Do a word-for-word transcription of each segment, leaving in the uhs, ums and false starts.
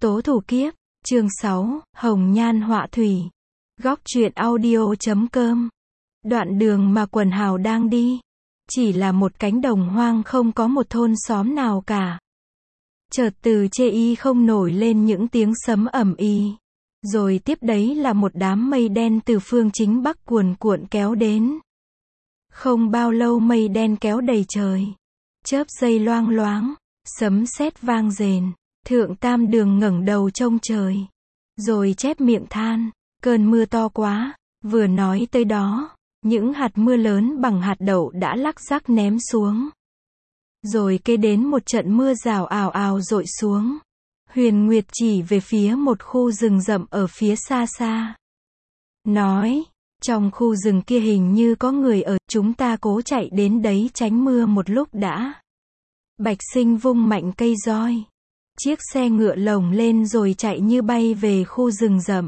Tố thủ kiếp, chương sáu, Hồng Nhan Họa Thủy. Góc truyện audio.com. Đoạn đường mà quần hào đang đi, chỉ là một cánh đồng hoang không có một thôn xóm nào cả. Chợt từ chê y không nổi lên những tiếng sấm ầm ĩ. Rồi tiếp đấy là một đám mây đen từ phương chính bắc cuồn cuộn kéo đến. Không bao lâu mây đen kéo đầy trời. Chớp giây loang loáng, sấm sét vang rền. Thượng Tam Đường ngẩng đầu trông trời. Rồi chép miệng than, cơn mưa to quá. Vừa nói tới đó, những hạt mưa lớn bằng hạt đậu đã lắc rắc ném xuống. Rồi kế đến một trận mưa rào ào ào dội xuống. Huyền Nguyệt chỉ về phía một khu rừng rậm ở phía xa xa. Nói, trong khu rừng kia hình như có người ở, chúng ta cố chạy đến đấy tránh mưa một lúc đã. Bạch Sinh vung mạnh cây roi. Chiếc xe ngựa lồng lên rồi chạy như bay về khu rừng rậm.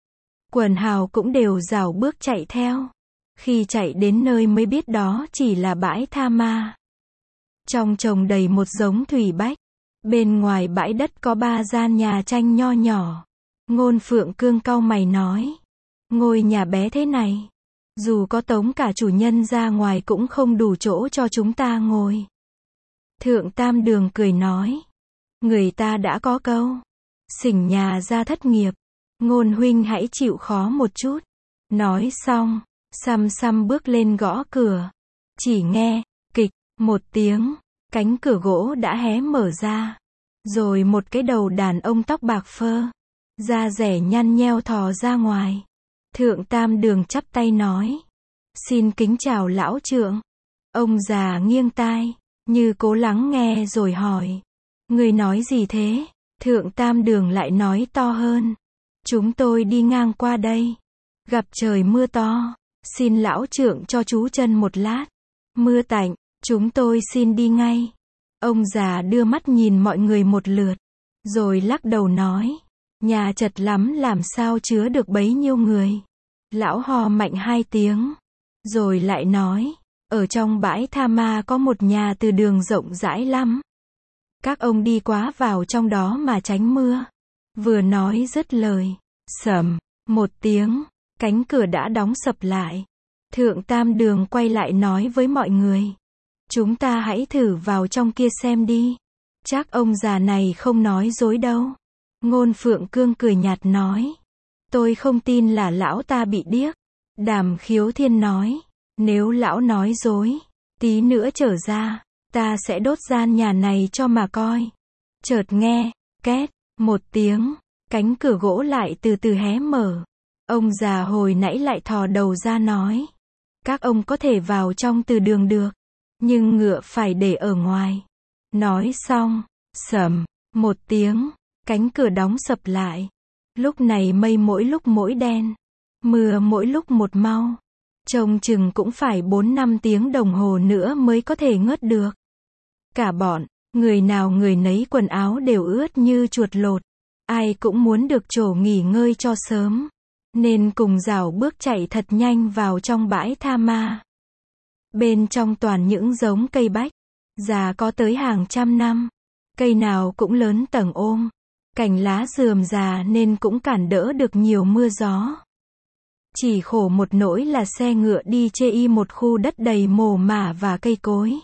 Quần hào cũng đều rảo bước chạy theo. Khi chạy đến nơi mới biết đó chỉ là bãi tha ma. Trong trồng đầy một giống thủy bách. Bên ngoài bãi đất có ba gian nhà tranh nho nhỏ. Ngôn Phượng Cương cau mày nói. Ngôi nhà bé thế này, dù có tống cả chủ nhân ra ngoài cũng không đủ chỗ cho chúng ta ngồi. Thượng Tam Đường cười nói. Người ta đã có câu, xỉnh nhà ra thất nghiệp. Ngôn huynh hãy chịu khó một chút. Nói xong, xăm xăm bước lên gõ cửa. Chỉ nghe, kịch, một tiếng, cánh cửa gỗ đã hé mở ra. Rồi một cái đầu đàn ông tóc bạc phơ, da rẻ nhăn nheo thò ra ngoài. Thượng Tam Đường chắp tay nói. Xin kính chào lão trượng. Ông già nghiêng tai, như cố lắng nghe rồi hỏi. Người nói gì thế? Thượng Tam Đường lại nói to hơn. Chúng tôi đi ngang qua đây. Gặp trời mưa to. Xin lão trượng cho chú chân một lát. Mưa tạnh, chúng tôi xin đi ngay. Ông già đưa mắt nhìn mọi người một lượt. Rồi lắc đầu nói. Nhà chật lắm làm sao chứa được bấy nhiêu người. Lão hò mạnh hai tiếng. Rồi lại nói. Ở trong bãi tha ma có một nhà từ đường rộng rãi lắm. Các ông đi quá vào trong đó mà tránh mưa. Vừa nói dứt lời. Sầm, một tiếng, cánh cửa đã đóng sập lại. Thượng Tam Đường quay lại nói với mọi người. Chúng ta hãy thử vào trong kia xem đi. Chắc ông già này không nói dối đâu. Ngôn Phượng Cương cười nhạt nói. Tôi không tin là lão ta bị điếc. Đàm Khiếu Thiên nói. Nếu lão nói dối, tí nữa trở ra, ta sẽ đốt gian nhà này cho mà coi. Chợt nghe, két, một tiếng, cánh cửa gỗ lại từ từ hé mở. Ông già hồi nãy lại thò đầu ra nói. Các ông có thể vào trong từ đường được, nhưng ngựa phải để ở ngoài. Nói xong, sầm, một tiếng, cánh cửa đóng sập lại. Lúc này mây mỗi lúc mỗi đen, mưa mỗi lúc một mau. Trông chừng cũng phải bốn năm tiếng đồng hồ nữa mới có thể ngớt được. Cả bọn, người nào người nấy quần áo đều ướt như chuột lột. Ai cũng muốn được chỗ nghỉ ngơi cho sớm. Nên cùng rảo bước chạy thật nhanh vào trong bãi tha ma. Bên trong toàn những giống cây bách. Già có tới hàng trăm năm. Cây nào cũng lớn tầng ôm. Cành lá rườm rà nên cũng cản đỡ được nhiều mưa gió. Chỉ khổ một nỗi là xe ngựa đi chê y một khu đất đầy mồ mả và cây cối.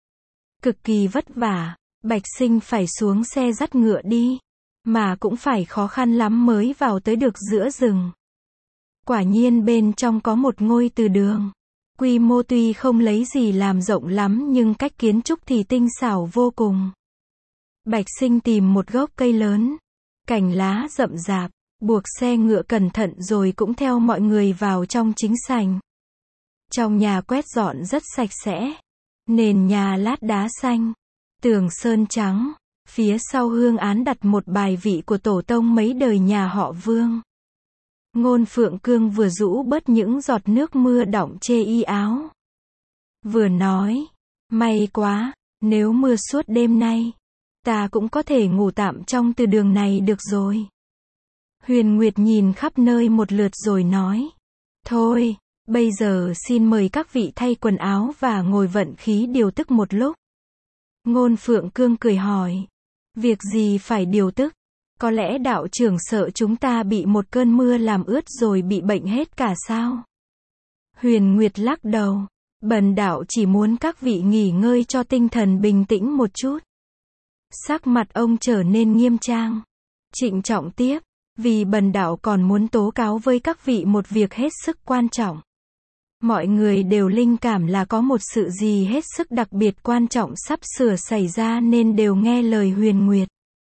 Cực kỳ vất vả, Bạch Sinh phải xuống xe dắt ngựa đi. Mà cũng phải khó khăn lắm mới vào tới được giữa rừng. Quả nhiên bên trong có một ngôi từ đường. Quy mô tuy không lấy gì làm rộng lắm nhưng cách kiến trúc thì tinh xảo vô cùng. Bạch Sinh tìm một gốc cây lớn. Cành lá rậm rạp. Buộc xe ngựa cẩn thận rồi cũng theo mọi người vào trong chính sảnh. Trong nhà quét dọn rất sạch sẽ. Nền nhà lát đá xanh. Tường sơn trắng. Phía sau hương án đặt một bài vị của tổ tông mấy đời nhà họ Vương. Ngôn Phượng Cương vừa rũ bớt những giọt nước mưa đọng chê y áo. Vừa nói. May quá, nếu mưa suốt đêm nay, ta cũng có thể ngủ tạm trong từ đường này được rồi. Huyền Nguyệt nhìn khắp nơi một lượt rồi nói. Thôi, bây giờ xin mời các vị thay quần áo và ngồi vận khí điều tức một lúc. Ngôn Phượng Cương cười hỏi. Việc gì phải điều tức? Có lẽ đạo trưởng sợ chúng ta bị một cơn mưa làm ướt rồi bị bệnh hết cả sao? Huyền Nguyệt lắc đầu. Bần đạo chỉ muốn các vị nghỉ ngơi cho tinh thần bình tĩnh một chút. Sắc mặt ông trở nên nghiêm trang. Trịnh trọng tiếp. Vì bần đạo còn muốn tố cáo với các vị một việc hết sức quan trọng. Mọi người đều linh cảm là có một sự gì hết sức đặc biệt quan trọng sắp sửa xảy ra nên đều nghe lời Huyền Nguyệt.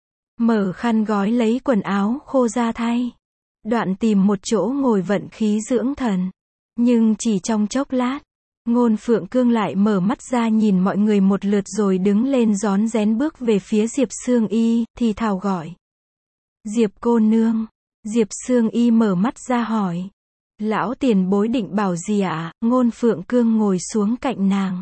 Mở khăn gói lấy quần áo khô ra thay. Đoạn tìm một chỗ ngồi vận khí dưỡng thần. Nhưng chỉ trong chốc lát, Ngôn Phượng Cương lại mở mắt ra nhìn mọi người một lượt rồi đứng lên rón rén bước về phía Diệp Sương Y, thì thào gọi. Diệp cô nương. Diệp Sương Y mở mắt ra hỏi. Lão tiền bối định bảo gì ạ? Ngôn Phượng Cương ngồi xuống cạnh nàng.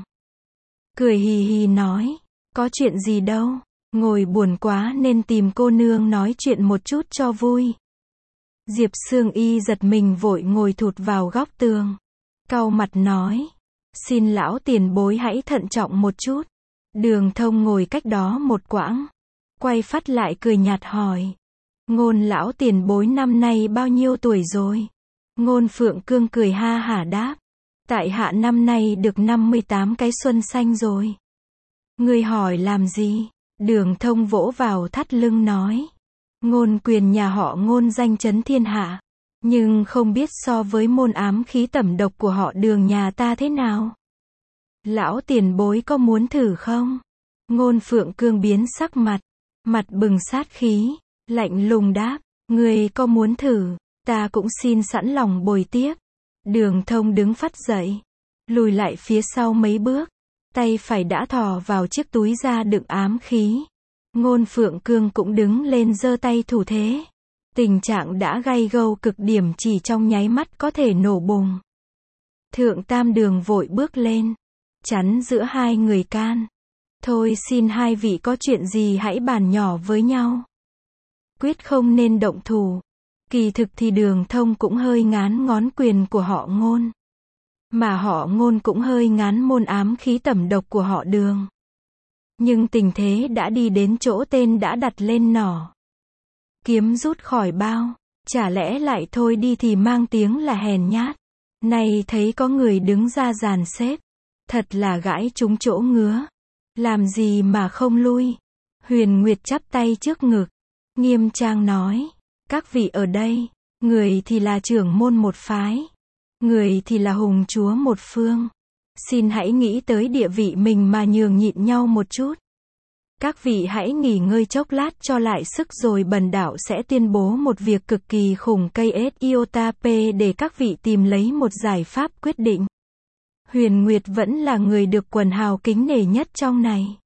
Cười hì hì nói. Có chuyện gì đâu. Ngồi buồn quá nên tìm cô nương nói chuyện một chút cho vui. Diệp Sương Y giật mình vội ngồi thụt vào góc tường. Cau mặt nói. Xin lão tiền bối hãy thận trọng một chút. Đường Thông ngồi cách đó một quãng. Quay phát lại cười nhạt hỏi. Ngôn lão tiền bối năm nay bao nhiêu tuổi rồi? Ngôn Phượng Cương cười ha hả đáp. Tại hạ năm nay được năm mươi tám cái xuân xanh rồi. Ngươi hỏi làm gì? Đường Thông vỗ vào thắt lưng nói. Ngôn quyền nhà họ Ngôn danh chấn thiên hạ. Nhưng không biết so với môn ám khí tẩm độc của họ Đường nhà ta thế nào? Lão tiền bối có muốn thử không? Ngôn Phượng Cương biến sắc mặt. Mặt bừng sát khí. Lạnh lùng đáp. Ngươi có muốn thử? Ta cũng xin sẵn lòng bồi tiếp. Đường Thông đứng phắt dậy. Lùi lại phía sau mấy bước. Tay phải đã thò vào chiếc túi da đựng ám khí. Ngôn Phượng Cương cũng đứng lên giơ tay thủ thế. Tình trạng đã gay gâu cực điểm chỉ trong nháy mắt có thể nổ bùng. Thượng Tam Đường vội bước lên. Chắn giữa hai người can. Thôi xin hai vị có chuyện gì hãy bàn nhỏ với nhau. Quyết không nên động thủ. Kỳ thực thì Đường Thông cũng hơi ngán ngón quyền của họ Ngôn. Mà họ Ngôn cũng hơi ngán môn ám khí tẩm độc của họ Đường. Nhưng tình thế đã đi đến chỗ tên đã đặt lên nỏ. Kiếm rút khỏi bao. Chả lẽ lại thôi đi thì mang tiếng là hèn nhát. Này thấy có người đứng ra dàn xếp. Thật là gãi trúng chỗ ngứa. Làm gì mà không lui. Huyền Nguyệt chắp tay trước ngực. Nghiêm trang nói. Các vị ở đây. Người thì là trưởng môn một phái. Người thì là hùng chúa một phương. Xin hãy nghĩ tới địa vị mình mà nhường nhịn nhau một chút. Các vị hãy nghỉ ngơi chốc lát cho lại sức rồi bần đạo sẽ tuyên bố một việc cực kỳ khủng cây S iota P để các vị tìm lấy một giải pháp quyết định. Huyền Nguyệt vẫn là người được quần hào kính nể nhất trong này.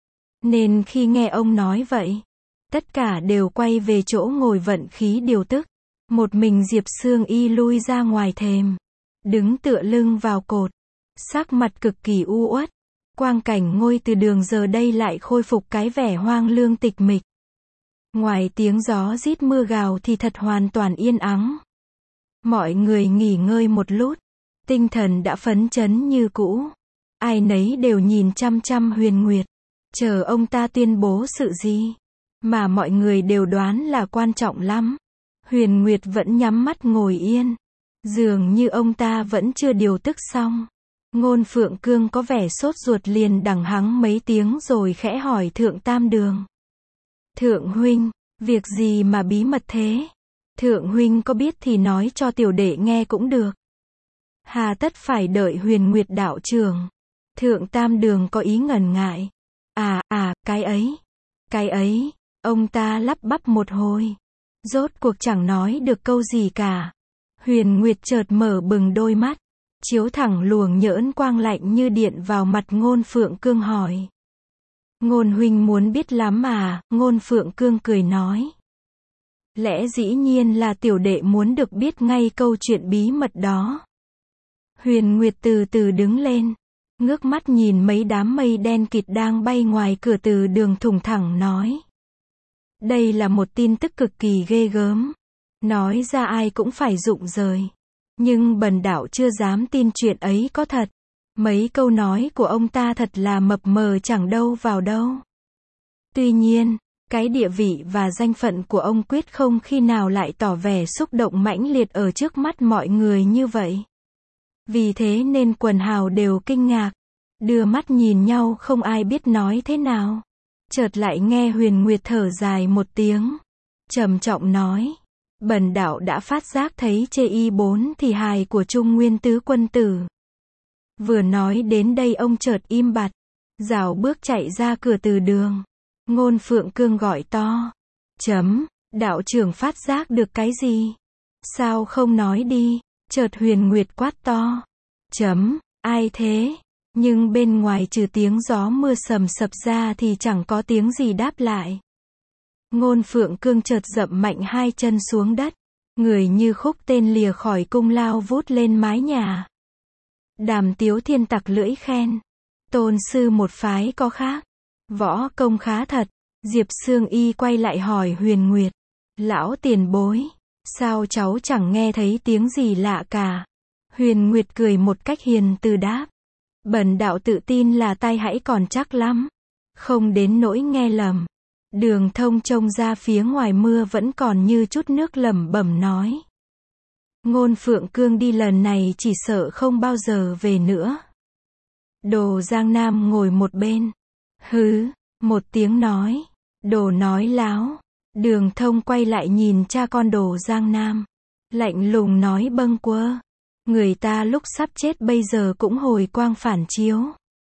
Nên khi nghe ông nói vậy, tất cả đều quay về chỗ ngồi vận khí điều tức. Một mình Diệp Sương Y lui ra ngoài thềm. Đứng tựa lưng vào cột. Sắc mặt cực kỳ u uất. Quang cảnh ngôi từ đường giờ đây lại khôi phục cái vẻ hoang lương tịch mịch. Ngoài tiếng gió rít mưa gào thì thật hoàn toàn yên ắng. Mọi người nghỉ ngơi một lúc. Tinh thần đã phấn chấn như cũ. Ai nấy đều nhìn chăm chăm Huyền Nguyệt. Chờ ông ta tuyên bố sự gì. Mà mọi người đều đoán là quan trọng lắm. Huyền Nguyệt vẫn nhắm mắt ngồi yên. Dường như ông ta vẫn chưa điều tức xong. Ngôn Phượng Cương có vẻ sốt ruột liền đằng hắng mấy tiếng rồi khẽ hỏi Thượng Tam Đường. Thượng huynh, việc gì mà bí mật thế? Thượng huynh có biết thì nói cho tiểu đệ nghe cũng được. Hà tất phải đợi Huyền Nguyệt đạo trưởng. Thượng Tam Đường có ý ngần ngại. À, à, cái ấy. Cái ấy, ông ta lắp bắp một hồi. Rốt cuộc chẳng nói được câu gì cả. Huyền Nguyệt chợt mở bừng đôi mắt. Chiếu thẳng luồng nhỡn quang lạnh như điện vào mặt Ngôn Phượng Cương hỏi. Ngôn huynh muốn biết lắm à? Ngôn Phượng Cương cười nói. Lẽ dĩ nhiên là tiểu đệ muốn được biết ngay câu chuyện bí mật đó. Huyền Nguyệt từ từ đứng lên. Ngước mắt nhìn mấy đám mây đen kịt đang bay ngoài cửa từ đường thủng thẳng nói. Đây là một tin tức cực kỳ ghê gớm. Nói ra ai cũng phải rụng rời. Nhưng bần đạo chưa dám tin chuyện ấy có thật. Mấy câu nói của ông ta thật là mập mờ chẳng đâu vào đâu. Tuy nhiên, Cái địa vị và danh phận của ông quyết không khi nào lại tỏ vẻ xúc động mãnh liệt ở trước mắt mọi người như vậy. Vì thế nên quần hào đều kinh ngạc, đưa mắt nhìn nhau không ai biết nói thế nào. Chợt lại nghe Huyền Nguyệt thở dài một tiếng, trầm trọng nói, bần đạo đã phát giác thấy chê y bốn thì hài của Trung Nguyên tứ quân tử. Vừa nói đến đây ông chợt im bặt, rảo bước chạy ra cửa từ đường. Ngôn Phượng Cương gọi to, chấm, đạo trưởng phát giác được cái gì? Sao không nói đi? Chợt Huyền Nguyệt quát to, chấm, ai thế? Nhưng bên ngoài trừ tiếng gió mưa sầm sập ra thì chẳng có tiếng gì đáp lại. Ngôn Phượng Cương chợt dậm mạnh hai chân xuống đất, người như khúc tên lìa khỏi cung lao vút lên mái nhà. Đàm Tiếu Thiên tặc lưỡi khen, tôn sư một phái có khác, võ công khá thật. Diệp Sương Y quay lại hỏi Huyền Nguyệt, lão tiền bối, sao cháu chẳng nghe thấy tiếng gì lạ cả? Huyền Nguyệt cười một cách hiền từ đáp, bần đạo tự tin là tai hãy còn chắc lắm, không đến nỗi nghe lầm. Đường Thông trông ra phía ngoài mưa vẫn còn như chút nước lẩm bẩm nói, Ngôn Phượng Cương đi lần này chỉ sợ không bao giờ về nữa. Đồ Giang Nam ngồi một bên, hứ, một tiếng nói, đồ nói láo. Đường Thông quay lại nhìn cha con Đồ Giang Nam, lạnh lùng nói bâng quơ, người ta lúc sắp chết bây giờ cũng hồi quang phản chiếu.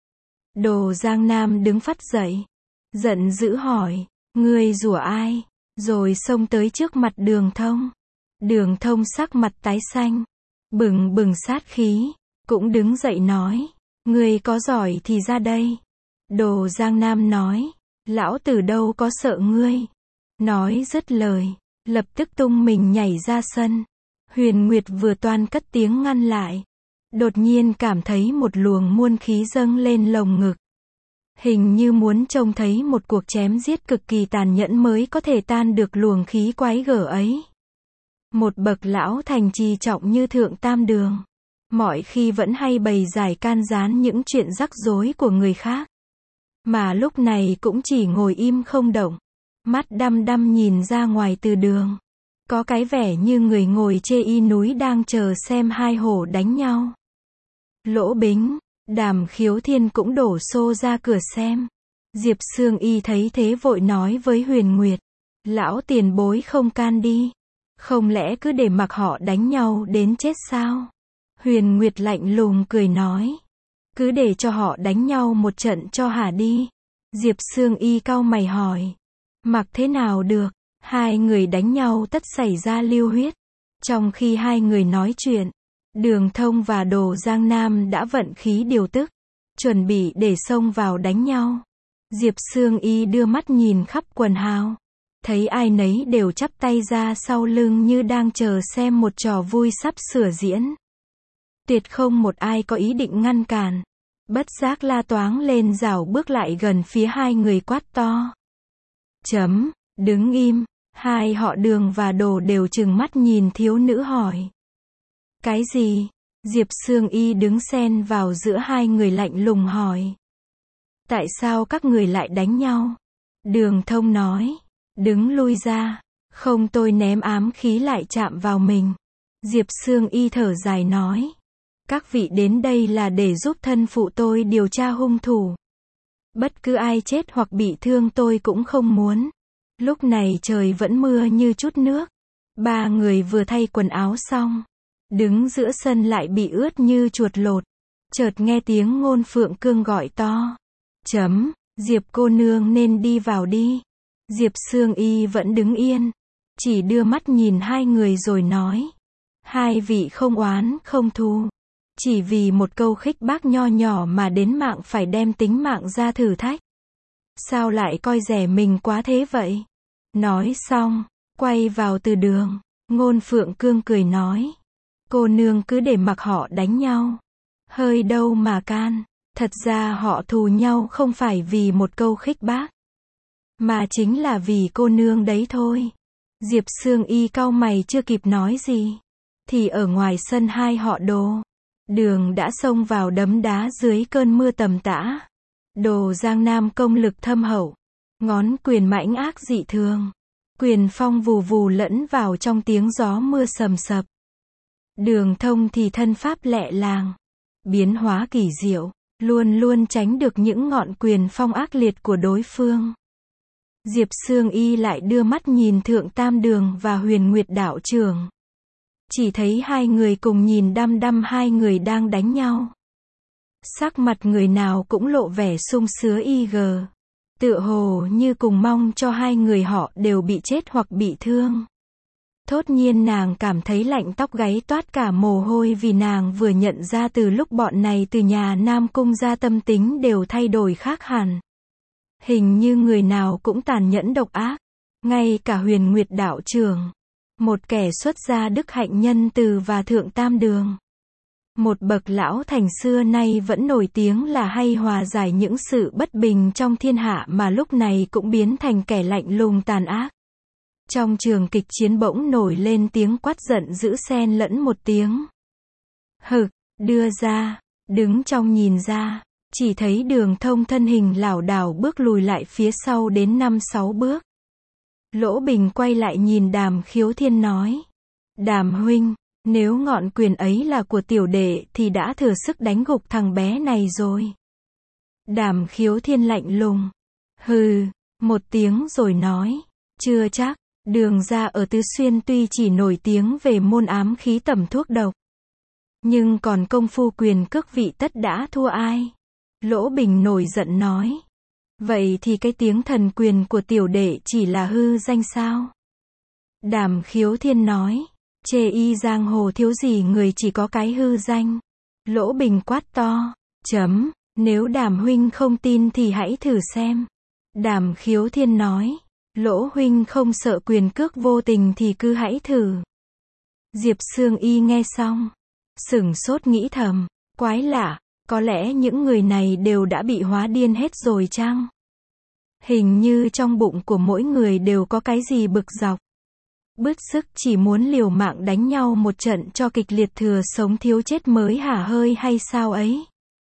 Đồ Giang Nam đứng phắt dậy, giận dữ hỏi, ngươi rủa ai? Rồi xông tới trước mặt Đường Thông. Đường Thông sắc mặt tái xanh, bừng bừng sát khí, cũng đứng dậy nói, ngươi có giỏi thì ra đây. Đồ Giang Nam nói, lão tử đâu có sợ ngươi. Nói dứt lời, lập tức tung mình nhảy ra sân. Huyền Nguyệt vừa toan cất tiếng ngăn lại, đột nhiên cảm thấy một luồng muôn khí dâng lên lồng ngực. Hình như muốn trông thấy một cuộc chém giết cực kỳ tàn nhẫn mới có thể tan được luồng khí quái gở ấy. Một bậc lão thành trì trọng như Thượng Tam Đường, mọi khi vẫn hay bày giải can gián những chuyện rắc rối của người khác, mà lúc này cũng chỉ ngồi im không động, mắt đăm đăm nhìn ra ngoài từ đường. Có cái vẻ như người ngồi chê y núi đang chờ xem hai hổ đánh nhau. Lỗ Bính, Đàm Khiếu Thiên cũng đổ xô ra cửa xem. Diệp Sương Y thấy thế vội nói với Huyền Nguyệt, lão tiền bối không can đi, không lẽ cứ để mặc họ đánh nhau đến chết sao? Huyền Nguyệt lạnh lùng cười nói, cứ để cho họ đánh nhau một trận cho hả đi. Diệp Sương Y cau mày hỏi, mặc thế nào được? Hai người đánh nhau tất xảy ra lưu huyết. Trong khi hai người nói chuyện, Đường Thông và Đồ Giang Nam đã vận khí điều tức, chuẩn bị để xông vào đánh nhau. Diệp Sương Y đưa mắt nhìn khắp quần hào, thấy ai nấy đều chắp tay ra sau lưng như đang chờ xem một trò vui sắp sửa diễn. Tuyệt không một ai có ý định ngăn cản. Bất giác la toáng lên rảo bước lại gần phía hai người quát to, chấm, đứng im. Hai họ Đường và Đồ đều trừng mắt nhìn thiếu nữ hỏi, cái gì? Diệp Sương Y đứng xen vào giữa hai người lạnh lùng hỏi, tại sao các người lại đánh nhau? Đường Thông nói, đứng lui ra, không tôi ném ám khí lại chạm vào mình. Diệp Sương Y thở dài nói, các vị đến đây là để giúp thân phụ tôi điều tra hung thủ. Bất cứ ai chết hoặc bị thương tôi cũng không muốn. Lúc này trời vẫn mưa như chút nước. Ba người vừa thay quần áo xong, đứng giữa sân lại bị ướt như chuột lột. Chợt nghe tiếng Ngôn Phượng Cương gọi to, chấm, Diệp cô nương nên đi vào đi. Diệp Sương Y vẫn đứng yên, chỉ đưa mắt nhìn hai người rồi nói, hai vị không oán không thù, chỉ vì một câu khích bác nho nhỏ mà đến mạng phải đem tính mạng ra thử thách. Sao lại coi rẻ mình quá thế vậy? Nói xong, quay vào từ đường, Ngôn Phượng Cương cười nói, cô nương cứ để mặc họ đánh nhau. Hơi đâu mà can, thật ra họ thù nhau không phải vì một câu khích bác, mà chính là vì cô nương đấy thôi. Diệp Sương Y cau mày chưa kịp nói gì, thì ở ngoài sân hai họ Đồ, Đường đã xông vào đấm đá dưới cơn mưa tầm tã. Đồ Giang Nam công lực thâm hậu, Ngón quyền mãnh ác dị thường. Quyền phong vù vù lẫn vào trong tiếng gió mưa sầm sập. Đường Thông thì thân pháp lẹ làng, biến hóa kỳ diệu, luôn luôn tránh được những ngọn quyền phong ác liệt của đối phương. Diệp Sương Y lại đưa mắt nhìn Thượng Tam Đường và Huyền Nguyệt đạo trưởng. Chỉ thấy hai người cùng nhìn đăm đăm hai người đang đánh nhau. Sắc mặt người nào cũng lộ vẻ sung sứa y gờ. Tựa hồ như cùng mong cho hai người họ đều bị chết hoặc bị thương. Thốt nhiên nàng cảm thấy lạnh tóc gáy toát cả mồ hôi vì nàng vừa nhận ra từ lúc bọn này từ nhà Nam Cung ra tâm tính đều thay đổi khác hẳn. Hình như người nào cũng tàn nhẫn độc ác. Ngay cả Huyền Nguyệt đạo trưởng. Một kẻ xuất gia đức hạnh nhân từ và Thượng Tam Đường. Một bậc lão thành xưa nay vẫn nổi tiếng là hay hòa giải những sự bất bình trong thiên hạ mà lúc này cũng biến thành kẻ lạnh lùng tàn ác. Trong trường kịch chiến bỗng nổi lên tiếng quát giận dữ xen lẫn một tiếng hực, đưa ra, đứng trong nhìn ra, chỉ thấy Đường Thông thân hình lảo đảo bước lùi lại phía sau đến năm sáu bước. Lỗ Bình quay lại nhìn Đàm Khiếu Thiên nói, Đàm huynh, nếu ngọn quyền ấy là của tiểu đệ thì đã thừa sức đánh gục thằng bé này rồi. Đàm Khiếu Thiên lạnh lùng, hừ, một tiếng rồi nói, chưa chắc. Đường ra ở Tứ Xuyên tuy chỉ nổi tiếng về môn ám khí tẩm thuốc độc, nhưng còn công phu quyền cước vị tất đã thua ai. Lỗ Bình nổi giận nói, vậy thì cái tiếng thần quyền của tiểu đệ chỉ là hư danh sao? Đàm Khiếu Thiên nói, chê y giang hồ thiếu gì người chỉ có cái hư danh. Lỗ Bình quát to, chấm, nếu Đàm huynh không tin thì hãy thử xem. Đàm Khiếu Thiên nói, Lỗ huynh không sợ quyền cước vô tình thì cứ hãy thử. Diệp Sương Y nghe xong, sửng sốt nghĩ thầm, quái lạ, có lẽ những người này đều đã bị hóa điên hết rồi chăng? Hình như trong bụng của mỗi người đều có cái gì bực dọc. Bứt sức chỉ muốn liều mạng đánh nhau một trận cho kịch liệt thừa sống thiếu chết mới hả hơi hay sao ấy.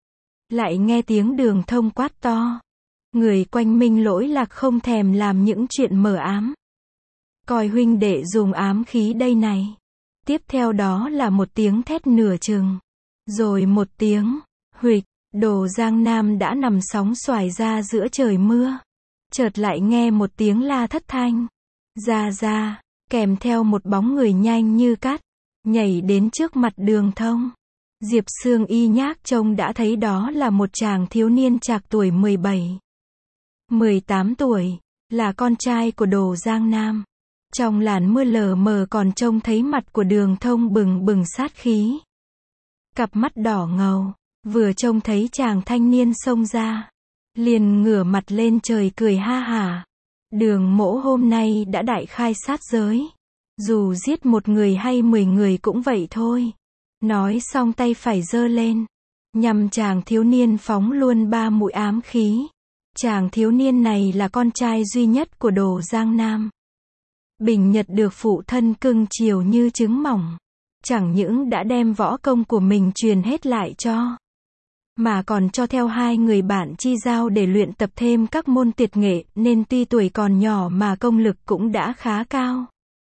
Lại nghe tiếng Đường Thông quát to. Người quanh Minh Lỗi Lạc không thèm làm những chuyện mờ ám. Coi huynh đệ dùng ám khí đây này. Tiếp theo đó là một tiếng thét nửa chừng. Rồi một tiếng, huỵch, Đồ Giang Nam đã nằm sóng xoài ra giữa trời mưa. Chợt lại nghe một tiếng la thất thanh. Ra ra, kèm theo một bóng người nhanh như cát, nhảy đến trước mặt Đường Thông. Diệp Sương Y nhác trông đã thấy đó là một chàng thiếu niên trạc tuổi mười bảy. mười tám tuổi, là con trai của Đồ Giang Nam. Trong làn mưa lờ mờ còn trông thấy mặt của Đường Thông bừng bừng sát khí. Cặp mắt đỏ ngầu, vừa trông thấy chàng thanh niên xông ra, liền ngửa mặt lên trời cười ha hả. Đường mỗ hôm nay đã đại khai sát giới. Dù giết một người hay mười người cũng vậy thôi. Nói xong tay phải giơ lên, nhằm chàng thiếu niên phóng luôn ba mũi ám khí. Chàng thiếu niên này là con trai duy nhất của Đồ Giang Nam. Bình Nhật được phụ thân cưng chiều như trứng mỏng. Chẳng những đã đem võ công của mình truyền hết lại cho, mà còn cho theo hai người bạn chi giao để luyện tập thêm các môn tuyệt nghệ, nên tuy tuổi còn nhỏ mà công lực cũng đã khá cao.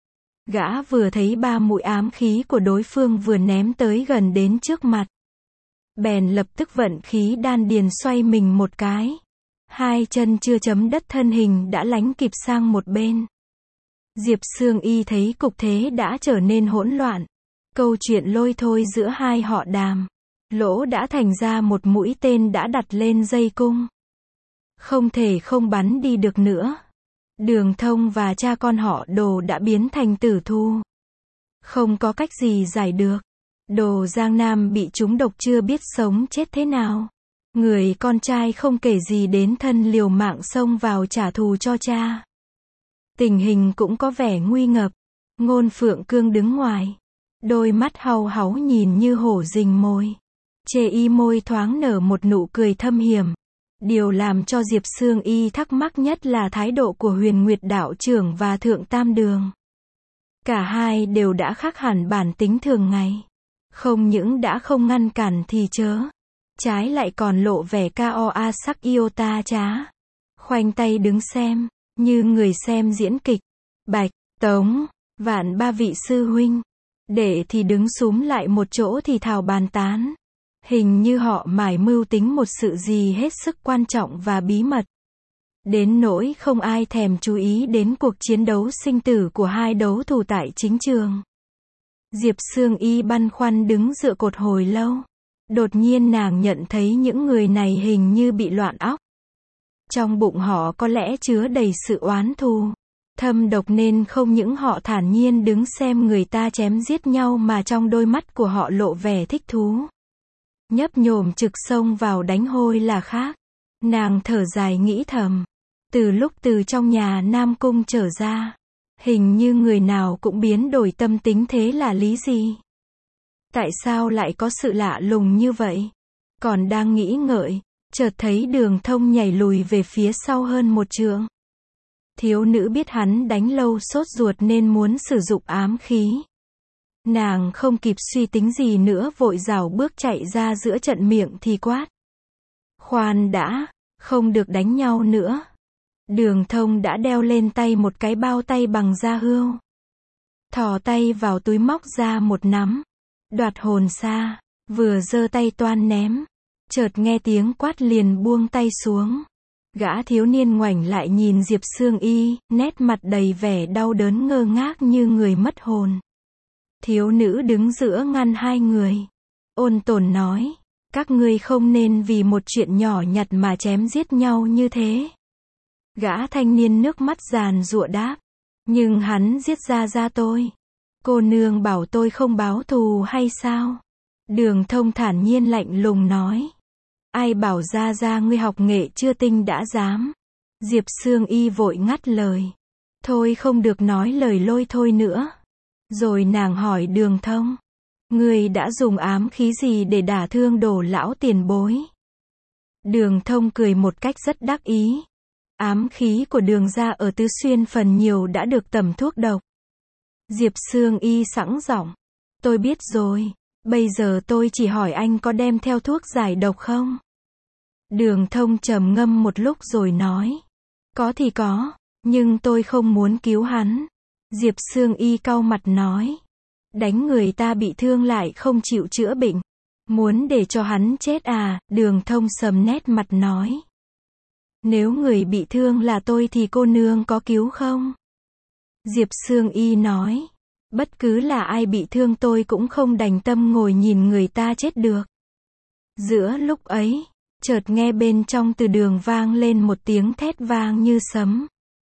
Gã vừa thấy ba mũi ám khí của đối phương vừa ném tới gần đến trước mặt, bèn lập tức vận khí đan điền xoay mình một cái. Hai chân chưa chấm đất thân hình đã lánh kịp sang một bên. Diệp Sương Y thấy cục thế đã trở nên hỗn loạn. Câu chuyện lôi thôi giữa hai họ Đàm, Lỗ đã thành ra một mũi tên đã đặt lên dây cung. Không thể không bắn đi được nữa. Đường Thông và cha con họ Đồ đã biến thành tử thu. Không có cách gì giải được. Đồ Giang Nam bị trúng độc chưa biết sống chết thế nào. Người con trai không kể gì đến thân liều mạng xông vào trả thù cho cha. Tình hình cũng có vẻ nguy ngập. Ngôn Phượng Cương đứng ngoài, đôi mắt hau háu nhìn như hổ rình mồi. Chê y môi thoáng nở một nụ cười thâm hiểm. Điều làm cho Diệp Sương Y thắc mắc nhất là thái độ của Huyền Nguyệt đạo trưởng và Thượng Tam Đường. Cả hai đều đã khác hẳn bản tính thường ngày. Không những đã không ngăn cản thì chớ, trái lại còn lộ vẻ ca o a sắc iota trá. khoanh tay đứng xem, như người xem diễn kịch. Bạch, Tống, Vạn ba vị sư huynh, đệ thì đứng súm lại một chỗ thì thào bàn tán. Hình như họ mải mưu tính một sự gì hết sức quan trọng và bí mật. Đến nỗi không ai thèm chú ý đến cuộc chiến đấu sinh tử của hai đấu thủ tại chính trường. Diệp Sương Y băn khoăn đứng dựa cột hồi lâu. Đột nhiên nàng nhận thấy những người này hình như bị loạn óc. Trong bụng họ có lẽ chứa đầy sự oán thù, thâm độc nên không những họ thản nhiên đứng xem người ta chém giết nhau mà trong đôi mắt của họ lộ vẻ thích thú. Nhấp nhổm trực xông vào đánh hôi là khác. Nàng thở dài nghĩ thầm. Từ lúc từ trong nhà Nam Cung trở ra, hình như người nào cũng biến đổi tâm tính, thế là lý gì? Tại sao lại có sự lạ lùng như vậy? Còn đang nghĩ ngợi, chợt thấy Đường Thông nhảy lùi về phía sau hơn một trượng. Thiếu nữ biết hắn đánh lâu sốt ruột nên muốn sử dụng ám khí. Nàng không kịp suy tính gì nữa vội rảo bước chạy ra giữa trận miệng thì quát. Khoan đã, không được đánh nhau nữa. Đường Thông đã đeo lên tay một cái bao tay bằng da hươu. Thò tay vào túi móc ra một nắm. Đoạt hồn xa, vừa giơ tay toan ném. Chợt nghe tiếng quát liền buông tay xuống. Gã thiếu niên ngoảnh lại nhìn Diệp Sương Y, nét mặt đầy vẻ đau đớn ngơ ngác như người mất hồn. Thiếu nữ đứng giữa ngăn hai người. Ôn tồn nói, các ngươi không nên vì một chuyện nhỏ nhặt mà chém giết nhau như thế. Gã thanh niên nước mắt giàn giụa đáp, nhưng hắn giết Gia Gia tôi. Cô nương bảo tôi không báo thù hay sao? Đường Thông thản nhiên lạnh lùng nói. Ai bảo Gia Gia ngươi học nghệ chưa tinh đã dám? Diệp Sương Y vội ngắt lời. Thôi không được nói lời lôi thôi nữa. Rồi nàng hỏi Đường Thông. Ngươi đã dùng ám khí gì để đả thương Đổ lão tiền bối? Đường Thông cười một cách rất đắc ý. Ám khí của Đường gia ở Tứ Xuyên phần nhiều đã được tẩm thuốc độc. Diệp Sương Y sẵn giọng. Tôi biết rồi, bây giờ tôi chỉ hỏi anh có đem theo thuốc giải độc không? Đường Thông trầm ngâm một lúc rồi nói. Có thì có, nhưng tôi không muốn cứu hắn. Diệp Sương Y cau mặt nói. Đánh người ta bị thương lại không chịu chữa bệnh. Muốn để cho hắn chết à? Đường Thông sầm nét mặt nói. Nếu người bị thương là tôi thì cô nương có cứu không? Diệp Sương Y nói. Bất cứ là ai bị thương tôi cũng không đành tâm ngồi nhìn người ta chết được. Giữa lúc ấy, chợt nghe bên trong từ đường vang lên một tiếng thét vang như sấm.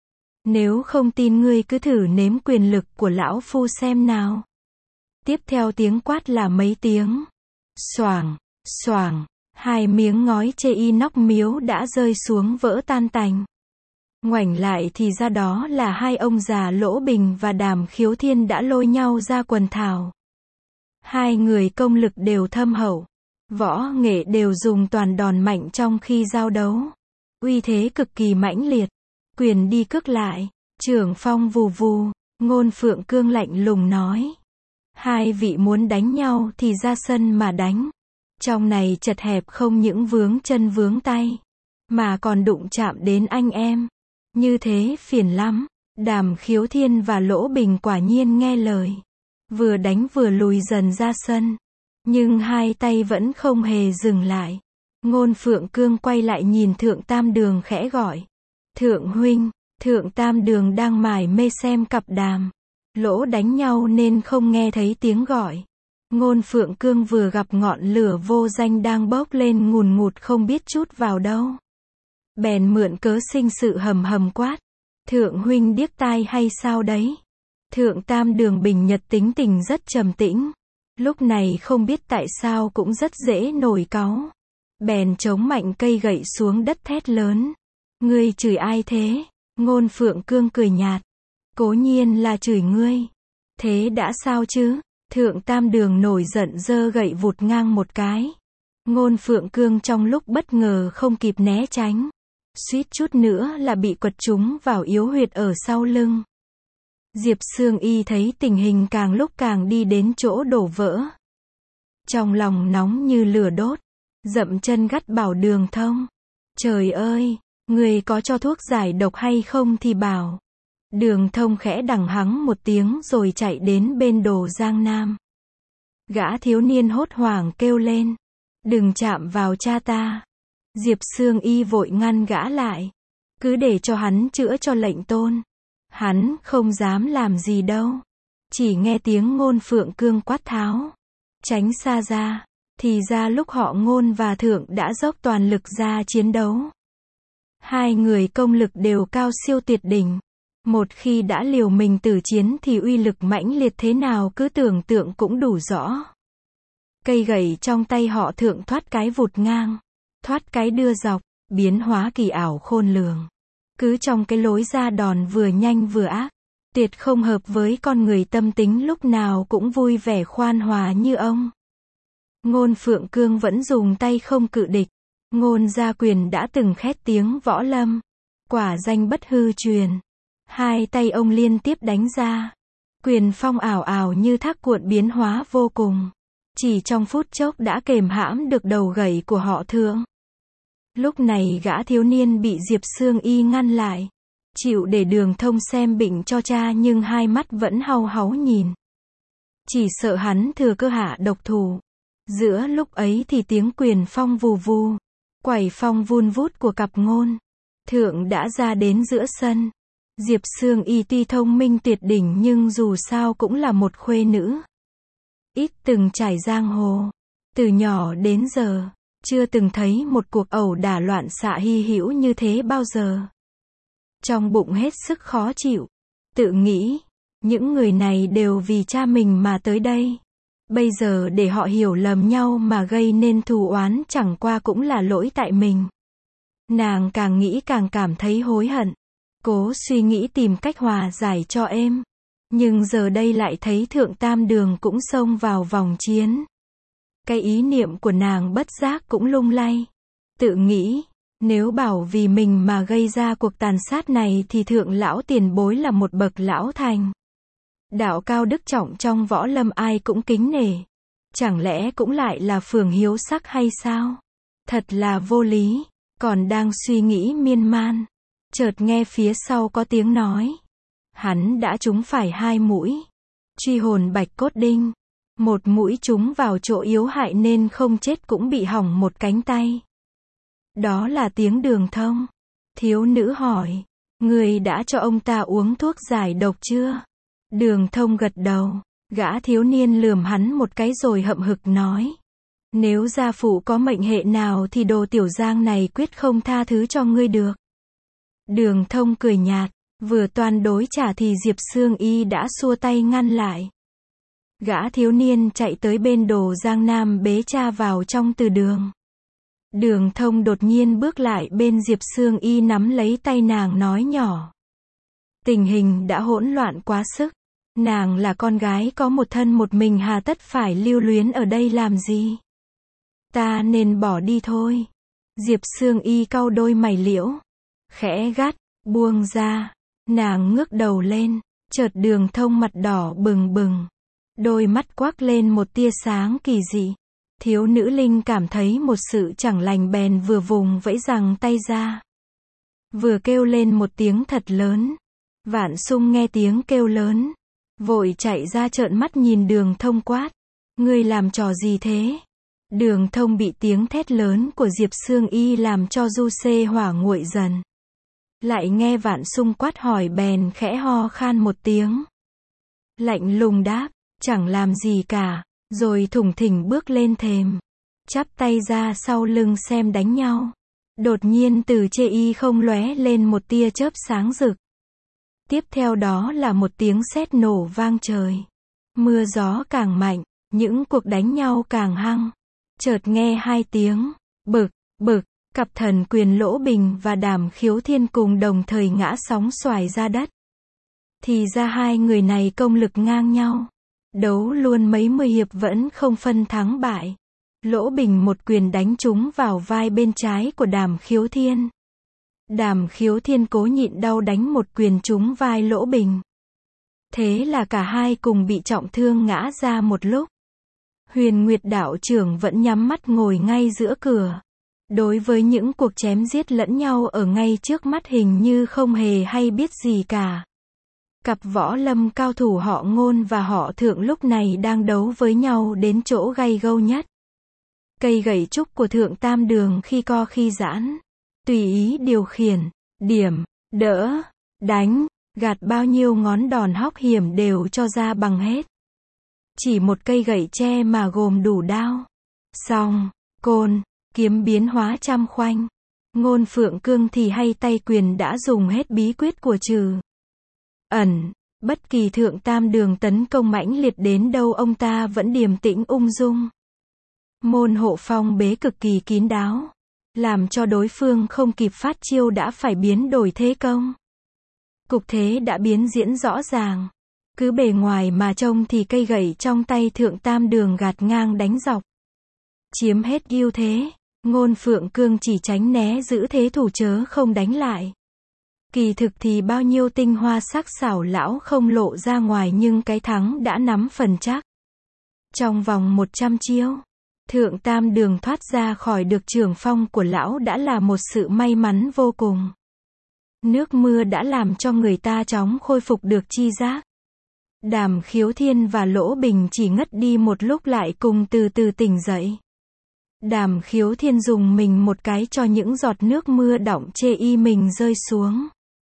Nếu không tin ngươi cứ thử nếm quyền lực của lão phu xem nào. Tiếp theo tiếng quát là mấy tiếng. Xoảng, xoảng, hai miếng ngói chê inox miếu đã rơi xuống vỡ tan tành. Ngoảnh lại thì ra đó là hai ông già Lỗ Bình và Đàm Khiếu Thiên đã lôi nhau ra quần thảo. Hai người công lực đều thâm hậu, võ nghệ đều dùng toàn đòn mạnh trong khi giao đấu. Uy thế cực kỳ mãnh liệt, quyền đi cước lại, trưởng phong vù vù, Ngôn Phượng Cương lạnh lùng nói. Hai vị muốn đánh nhau thì ra sân mà đánh. Trong này chật hẹp không những vướng chân vướng tay, mà còn đụng chạm đến anh em. Như thế phiền lắm. Đàm Khiếu Thiên và Lỗ Bình quả nhiên nghe lời. Vừa đánh vừa lùi dần ra sân. Nhưng hai tay vẫn không hề dừng lại. Ngôn Phượng Cương quay lại nhìn Thượng Tam Đường khẽ gọi. Thượng huynh, Thượng Tam Đường đang mải mê xem cặp Đàm Lỗ đánh nhau nên không nghe thấy tiếng gọi. Ngôn Phượng Cương vừa gặp ngọn lửa vô danh đang bốc lên ngùn ngụt không biết chút vào đâu. Bèn mượn cớ sinh sự hầm hầm quát. Thượng huynh điếc tai hay sao đấy? Thượng Tam Đường bình nhật tính tình rất trầm tĩnh. Lúc này không biết tại sao cũng rất dễ nổi cáu. Bèn chống mạnh cây gậy xuống đất thét lớn. Ngươi chửi ai thế? Ngôn Phượng Cương cười nhạt. Cố nhiên là chửi ngươi. Thế đã sao chứ? Thượng Tam Đường nổi giận giơ gậy vụt ngang một cái. Ngôn Phượng Cương trong lúc bất ngờ không kịp né tránh. Suýt chút nữa là bị quật trúng vào yếu huyệt ở sau lưng. Diệp Sương Y thấy tình hình càng lúc càng đi đến chỗ đổ vỡ. Trong lòng nóng như lửa đốt. Dậm chân gắt bảo Đường Thông. Trời ơi, Người có cho thuốc giải độc hay không thì bảo. Đường Thông khẽ đằng hắng một tiếng rồi chạy đến bên Đồ Giang Nam. Gã thiếu niên hốt hoảng kêu lên. Đừng chạm vào cha ta. Diệp Sương Y vội ngăn gã lại. Cứ để cho hắn chữa cho lệnh tôn. Hắn không dám làm gì đâu. Chỉ nghe tiếng Ngôn Phượng Cương quát tháo. Tránh xa ra. Thì ra lúc họ Ngôn và Thượng đã dốc toàn lực ra chiến đấu. Hai người công lực đều cao siêu tuyệt đỉnh. Một khi đã liều mình tử chiến thì uy lực mãnh liệt thế nào cứ tưởng tượng cũng đủ rõ. Cây gậy trong tay họ Thượng thoát cái vụt ngang, thoát cái đưa dọc, biến hóa kỳ ảo khôn lường. Cứ trong cái lối ra đòn vừa nhanh vừa ác, tuyệt không hợp với con người tâm tính lúc nào cũng vui vẻ khoan hòa như ông. Ngôn Phượng Cương vẫn dùng tay không cự địch. Ngôn Gia Quyền đã từng khét tiếng võ lâm, quả danh bất hư truyền. Hai tay ông liên tiếp đánh ra. Quyền phong ảo ảo như thác cuộn biến hóa vô cùng. Chỉ trong phút chốc đã kềm hãm được đầu gậy của họ Thượng. Lúc này gã thiếu niên bị Diệp Sương Y ngăn lại. Chịu để Đường Thông xem bệnh cho cha nhưng hai mắt vẫn hau háu nhìn. Chỉ sợ hắn thừa cơ hạ độc thủ. Giữa lúc ấy thì tiếng quyền phong vù vù, quẩy phong vun vút của cặp Ngôn Thượng đã ra đến giữa sân. Diệp Sương Y tuy thông minh tuyệt đỉnh nhưng dù sao cũng là một khuê nữ. Ít từng trải giang hồ. Từ nhỏ đến giờ, chưa từng thấy một cuộc ẩu đả loạn xạ hy hữu như thế bao giờ. Trong bụng hết sức khó chịu. Tự nghĩ, những người này đều vì cha mình mà tới đây. Bây giờ để họ hiểu lầm nhau mà gây nên thù oán chẳng qua cũng là lỗi tại mình. Nàng càng nghĩ càng cảm thấy hối hận. Cố suy nghĩ tìm cách hòa giải cho êm. Nhưng giờ đây lại thấy Thượng Tam Đường cũng xông vào vòng chiến. Cái ý niệm của nàng bất giác cũng lung lay. Tự nghĩ, nếu bảo vì mình mà gây ra cuộc tàn sát này thì Thượng lão tiền bối là một bậc lão thành. Đạo cao đức trọng trong võ lâm ai cũng kính nể. Chẳng lẽ cũng lại là phường hiếu sắc hay sao? Thật là vô lý. Còn đang suy nghĩ miên man, chợt nghe phía sau có tiếng nói. Hắn đã trúng phải hai mũi. Truy hồn bạch cốt đinh. Một mũi trúng vào chỗ yếu hại nên không chết cũng bị hỏng một cánh tay. Đó là tiếng Đường Thông. Thiếu nữ hỏi. Người đã cho ông ta uống thuốc giải độc chưa? Đường Thông gật đầu. Gã thiếu niên lườm hắn một cái rồi hậm hực nói. Nếu gia phụ có mệnh hệ nào thì đồ tiểu giang này quyết không tha thứ cho ngươi được. Đường Thông cười nhạt. Vừa toan đối trả thì Diệp Sương Y đã xua tay ngăn lại. Gã thiếu niên chạy tới bên Đồ Giang Nam bế cha vào trong từ đường. Đường Thông đột nhiên bước lại bên Diệp Sương Y nắm lấy tay nàng nói nhỏ. Tình hình đã hỗn loạn quá sức. Nàng là con gái có một thân một mình hà tất phải lưu luyến ở đây làm gì? Ta nên bỏ đi thôi. Diệp Sương Y cau đôi mày liễu. Khẽ gắt, buông ra. Nàng ngước đầu lên. Chợt Đường Thông mặt đỏ bừng bừng. Đôi mắt quắc lên một tia sáng kỳ dị. Thiếu nữ linh cảm thấy một sự chẳng lành bèn vừa vùng vẫy giằng tay ra. Vừa kêu lên một tiếng thật lớn. Vạn Sung nghe tiếng kêu lớn. Vội chạy ra trợn mắt nhìn Đường Thông quát. Ngươi làm trò gì thế? Đường Thông bị tiếng thét lớn của Diệp Sương Y làm cho du xê hỏa nguội dần. Lại nghe Vạn Sung quát hỏi bèn khẽ ho khan một tiếng. Lạnh lùng đáp, chẳng làm gì cả, rồi thủng thỉnh bước lên thềm. Chắp tay ra sau lưng xem đánh nhau. Đột nhiên từ chê y không lóe lên một tia chớp sáng rực. Tiếp theo đó là một tiếng sét nổ vang trời. Mưa gió càng mạnh, những cuộc đánh nhau càng hăng. Chợt nghe hai tiếng, bực, bực, cặp Thần Quyền Lỗ Bình và Đàm Khiếu Thiên cùng đồng thời ngã sóng xoài ra đất. Thì ra hai người này công lực ngang nhau. Đấu luôn mấy mươi hiệp vẫn không phân thắng bại. Lỗ Bình một quyền đánh trúng vào vai bên trái của Đàm Khiếu Thiên. Đàm Khiếu Thiên cố nhịn đau đánh một quyền trúng vai Lỗ Bình. Thế là cả hai cùng bị trọng thương ngã ra một lúc. Huyền Nguyệt đạo trưởng vẫn nhắm mắt ngồi ngay giữa cửa. Đối với những cuộc chém giết lẫn nhau ở ngay trước mắt hình như không hề hay biết gì cả. Cặp võ lâm cao thủ họ Ngôn và họ Thượng lúc này đang đấu với nhau đến chỗ gay gâu nhất. Cây gậy trúc của Thượng Tam Đường khi co khi giãn, tùy ý điều khiển, điểm, đỡ, đánh, gạt bao nhiêu ngón đòn hóc hiểm đều cho ra bằng hết. Chỉ một cây gậy tre mà gồm đủ đao, song, côn, kiếm biến hóa trăm khoanh. Ngôn Phượng Cương thì hay tay quyền đã dùng hết bí quyết của trừ ẩn, bất kỳ Thượng Tam Đường tấn công mãnh liệt đến đâu ông ta vẫn điềm tĩnh ung dung. Môn hộ phong bế cực kỳ kín đáo, làm cho đối phương không kịp phát chiêu đã phải biến đổi thế công. Cục thế đã biến diễn rõ ràng. Cứ bề ngoài mà trông thì cây gậy trong tay Thượng Tam Đường gạt ngang đánh dọc, chiếm hết ưu thế. Ngôn Phượng Cương chỉ tránh né giữ thế thủ chớ không đánh lại. Kỳ thực thì bao nhiêu tinh hoa sắc sảo lão không lộ ra ngoài nhưng cái thắng đã nắm phần chắc. Trong vòng một trăm chiêu, Thượng Tam Đường thoát ra khỏi được trường phong của lão đã là một sự may mắn vô cùng. Nước mưa đã làm cho người ta chóng khôi phục được chi giác. Đàm Khiếu Thiên và Lỗ Bình chỉ ngất đi một lúc lại cùng từ từ tỉnh dậy. Đàm Khiếu Thiên dùng mình một cái cho những giọt nước mưa đọng chê y mình rơi xuống.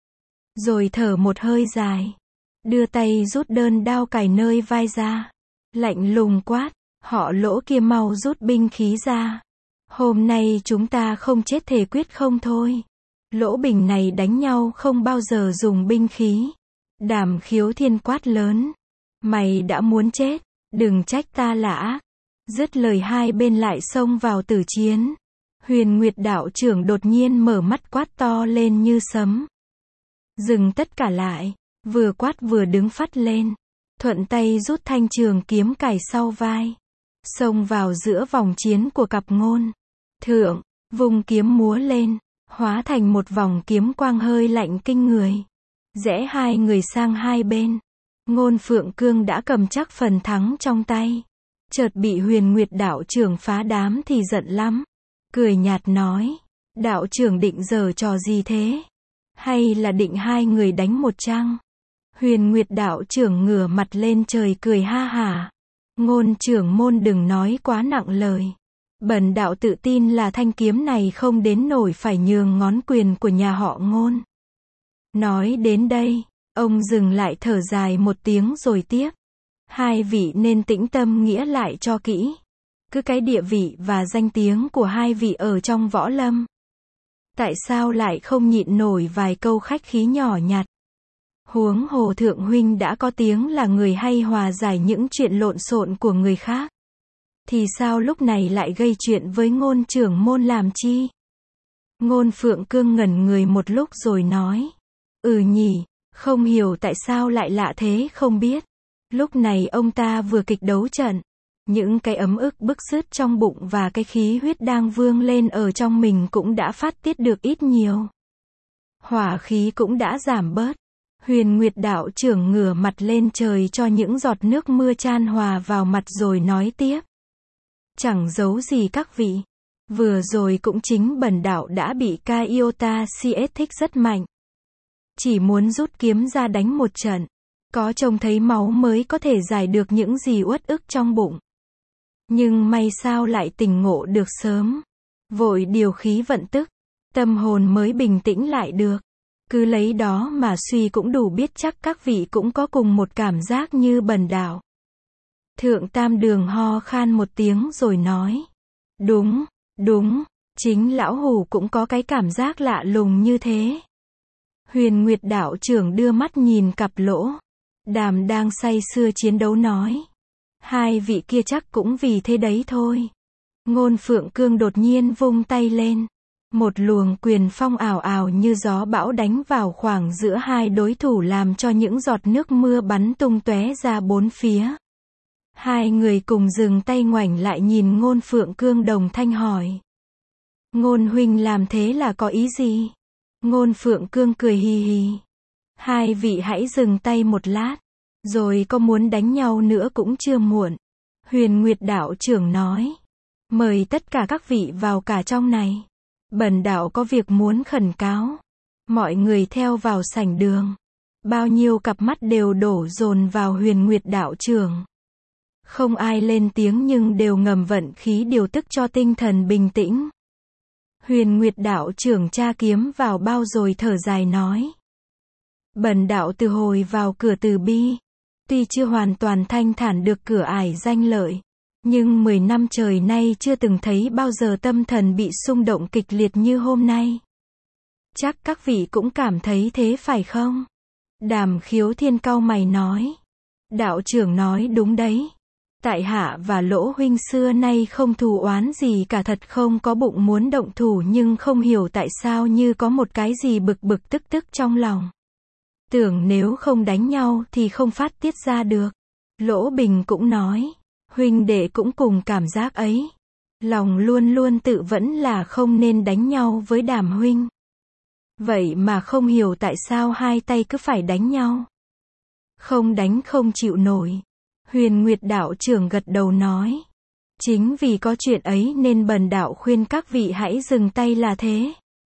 Rồi thở một hơi dài, đưa tay rút đơn đao cài nơi vai ra, lạnh lùng quát, họ Lỗ kia mau rút binh khí ra. Hôm nay chúng ta không chết thề quyết không thôi. Lỗ Bình này đánh nhau không bao giờ dùng binh khí. Đàm Khiếu Thiên quát lớn, mày đã muốn chết, đừng trách ta là ác. Dứt lời hai bên lại xông vào tử chiến. Huyền Nguyệt đạo trưởng đột nhiên mở mắt quát to lên như sấm. Dừng tất cả lại, vừa quát vừa đứng phắt lên. Thuận tay rút thanh trường kiếm cài sau vai. Xông vào giữa vòng chiến của cặp Ngôn Thượng, vùng kiếm múa lên, hóa thành một vòng kiếm quang hơi lạnh kinh người. Rẽ hai người sang hai bên. Ngôn Phượng Cương đã cầm chắc phần thắng trong tay. Chợt bị Huyền Nguyệt đạo trưởng phá đám thì giận lắm. Cười nhạt nói, đạo trưởng định giở trò gì thế? Hay là định hai người đánh một trăng? Huyền Nguyệt đạo trưởng ngửa mặt lên trời cười ha hả. Ngôn trưởng môn đừng nói quá nặng lời. Bần đạo tự tin là thanh kiếm này không đến nổi phải nhường ngón quyền của nhà họ Ngôn. Nói đến đây, ông dừng lại thở dài một tiếng rồi tiếp. Hai vị nên tĩnh tâm nghĩa lại cho kỹ. Cứ cái địa vị và danh tiếng của hai vị ở trong võ lâm. Tại sao lại không nhịn nổi vài câu khách khí nhỏ nhặt? Huống hồ Thượng huynh đã có tiếng là người hay hòa giải những chuyện lộn xộn của người khác. Thì sao lúc này lại gây chuyện với Ngôn trưởng môn làm chi? Ngôn Phượng Cương ngẩn người một lúc rồi nói. Ừ nhỉ, không hiểu tại sao lại lạ thế không biết. Lúc này ông ta vừa kịch đấu trận. Những cái ấm ức bức rứt trong bụng và cái khí huyết đang vương lên ở trong mình cũng đã phát tiết được ít nhiều. Hỏa khí cũng đã giảm bớt. Huyền Nguyệt đạo trưởng ngửa mặt lên trời cho những giọt nước mưa chan hòa vào mặt rồi nói tiếp. Chẳng giấu gì các vị. Vừa rồi cũng chính bần đạo đã bị Kaiota xê ét thích rất mạnh. Chỉ muốn rút kiếm ra đánh một trận. Có trông thấy máu mới có thể giải được những gì uất ức trong bụng. Nhưng may sao lại tỉnh ngộ được sớm. Vội điều khí vận tức. Tâm hồn mới bình tĩnh lại được. Cứ lấy đó mà suy cũng đủ biết chắc các vị cũng có cùng một cảm giác như bần đạo. Thượng Tam Đường ho khan một tiếng rồi nói. Đúng, đúng, chính lão hủ cũng có cái cảm giác lạ lùng như thế. Huyền Nguyệt đạo trưởng đưa mắt nhìn cặp Lỗ Đàm đang say sưa chiến đấu nói. Hai vị kia chắc cũng vì thế đấy thôi. Ngôn Phượng Cương đột nhiên vung tay lên. Một luồng quyền phong ảo ảo như gió bão đánh vào khoảng giữa hai đối thủ làm cho những giọt nước mưa bắn tung tóe ra bốn phía. Hai người cùng dừng tay ngoảnh lại nhìn Ngôn Phượng Cương đồng thanh hỏi. Ngôn huynh làm thế là có ý gì? Ngôn Phượng Cương cười hì hì. Hai vị hãy dừng tay một lát. Rồi có muốn đánh nhau nữa cũng chưa muộn. Huyền Nguyệt đạo trưởng nói. Mời tất cả các vị vào cả trong này. Bần đạo có việc muốn khẩn cáo. Mọi người theo vào sảnh đường. Bao nhiêu cặp mắt đều đổ dồn vào Huyền Nguyệt đạo trưởng. Không ai lên tiếng nhưng đều ngầm vận khí điều tức cho tinh thần bình tĩnh. Huyền Nguyệt đạo trưởng tra kiếm vào bao rồi thở dài nói. Bần đạo từ hồi vào cửa từ bi. Tuy chưa hoàn toàn thanh thản được cửa ải danh lợi. Nhưng mười năm trời nay chưa từng thấy bao giờ tâm thần bị xung động kịch liệt như hôm nay. Chắc các vị cũng cảm thấy thế phải không? Đàm Khiếu Thiên cau mày nói. Đạo trưởng nói đúng đấy. Tại hạ và Lỗ huynh xưa nay không thù oán gì cả, thật không có bụng muốn động thủ, nhưng không hiểu tại sao như có một cái gì bực bực tức tức trong lòng. Tưởng nếu không đánh nhau thì không phát tiết ra được. Lỗ Bình cũng nói. Huynh đệ cũng cùng cảm giác ấy. Lòng luôn luôn tự vẫn là không nên đánh nhau với Đàm huynh. Vậy mà không hiểu tại sao hai tay cứ phải đánh nhau. Không đánh không chịu nổi. Huyền Nguyệt đạo trưởng gật đầu nói. Chính vì có chuyện ấy nên bần đạo khuyên các vị hãy dừng tay là thế.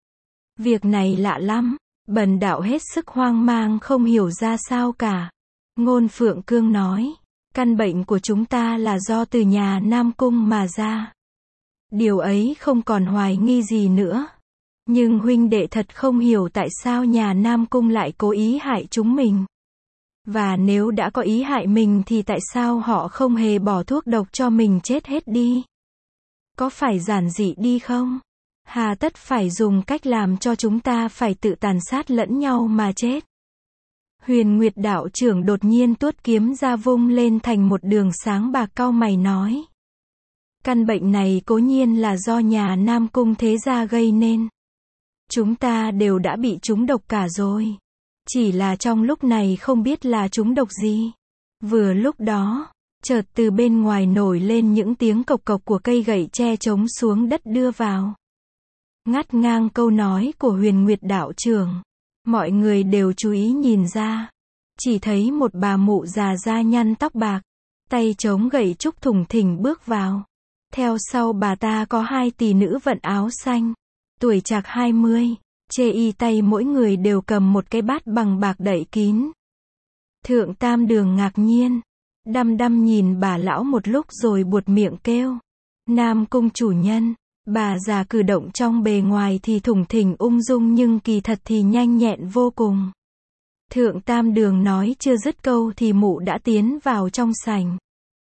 Việc này lạ lắm. Bần đạo hết sức hoang mang không hiểu ra sao cả. Ngôn Phượng Cương nói. Căn bệnh của chúng ta là do từ nhà Nam Cung mà ra. Điều ấy không còn hoài nghi gì nữa. Nhưng huynh đệ thật không hiểu tại sao nhà Nam Cung lại cố ý hại chúng mình. Và nếu đã có ý hại mình thì tại sao họ không hề bỏ thuốc độc cho mình chết hết đi? Có phải giản dị đi không? Hà tất phải dùng cách làm cho chúng ta phải tự tàn sát lẫn nhau mà chết? Huyền Nguyệt đạo trưởng đột nhiên tuốt kiếm ra vung lên thành một đường sáng bạc, cau mày nói. Căn bệnh này cố nhiên là do nhà Nam Cung thế gia gây nên. Chúng ta đều đã bị trúng độc cả rồi. Chỉ là trong lúc này không biết là trúng độc gì. Vừa lúc đó, chợt từ bên ngoài nổi lên những tiếng cộc cộc của cây gậy tre trống xuống đất đưa vào. Ngắt ngang câu nói của Huyền Nguyệt đạo trưởng. Mọi người đều chú ý nhìn ra. Chỉ thấy một bà mụ già da nhăn tóc bạc. Tay chống gậy trúc thủng thình bước vào. Theo sau bà ta có hai tỷ nữ vận áo xanh. Tuổi chạc hai mươi. Chê y tay mỗi người đều cầm một cái bát bằng bạc đậy kín. Thượng Tam Đường ngạc nhiên. Đăm đăm nhìn bà lão một lúc rồi buột miệng kêu. Nam Cung chủ nhân. Bà già cử động trong bề ngoài thì thủng thình ung dung nhưng kỳ thật thì nhanh nhẹn vô cùng. Thượng Tam Đường nói chưa dứt câu thì mụ đã tiến vào trong sảnh.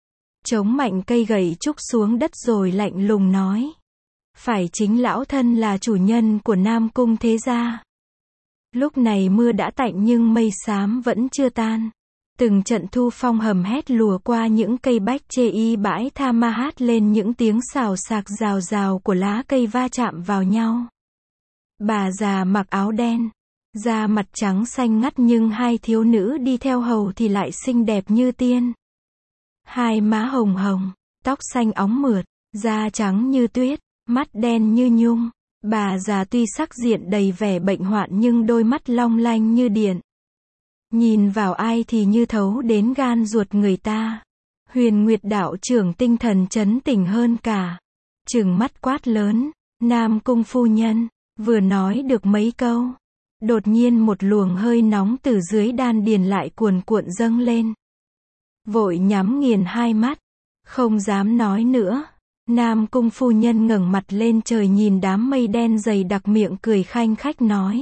Chống mạnh cây gậy trúc xuống đất rồi lạnh lùng nói. Phải chính lão thân là chủ nhân của Nam Cung thế gia. Lúc này mưa đã tạnh nhưng mây xám vẫn chưa tan. Từng trận thu phong hầm hét lùa qua những cây bách chê y bãi tha ma hát lên những tiếng xào xạc rào rào của lá cây va chạm vào nhau. Bà già mặc áo đen, da mặt trắng xanh ngắt nhưng hai thiếu nữ đi theo hầu thì lại xinh đẹp như tiên. Hai má hồng hồng, tóc xanh óng mượt, da trắng như tuyết, mắt đen như nhung. Bà già tuy sắc diện đầy vẻ bệnh hoạn nhưng đôi mắt long lanh như điện. Nhìn vào ai thì như thấu đến gan ruột người ta. Huyền Nguyệt đạo trưởng tinh thần chấn tỉnh hơn cả. Trừng mắt quát lớn. Nam Cung phu nhân. Vừa nói được mấy câu. Đột nhiên một luồng hơi nóng từ dưới đan điền lại cuồn cuộn dâng lên. Vội nhắm nghiền hai mắt. Không dám nói nữa. Nam Cung phu nhân ngẩng mặt lên trời nhìn đám mây đen dày đặc, miệng cười khanh khách nói.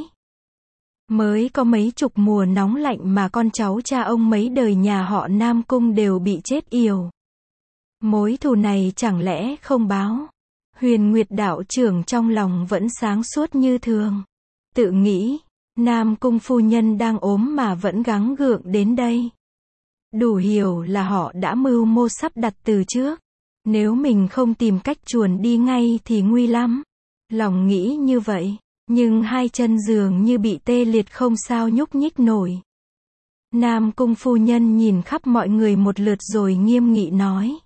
Mới có mấy chục mùa nóng lạnh mà con cháu cha ông mấy đời nhà họ Nam Cung đều bị chết yểu. Mối thù này chẳng lẽ không báo? Huyền Nguyệt đạo trưởng trong lòng vẫn sáng suốt như thường. Tự nghĩ, Nam Cung phu nhân đang ốm mà vẫn gắng gượng đến đây. Đủ hiểu là họ đã mưu mô sắp đặt từ trước. Nếu mình không tìm cách chuồn đi ngay thì nguy lắm. Lòng nghĩ như vậy. Nhưng hai chân dường như bị tê liệt không sao nhúc nhích nổi. Nam Cung phu nhân nhìn khắp mọi người một lượt rồi nghiêm nghị nói.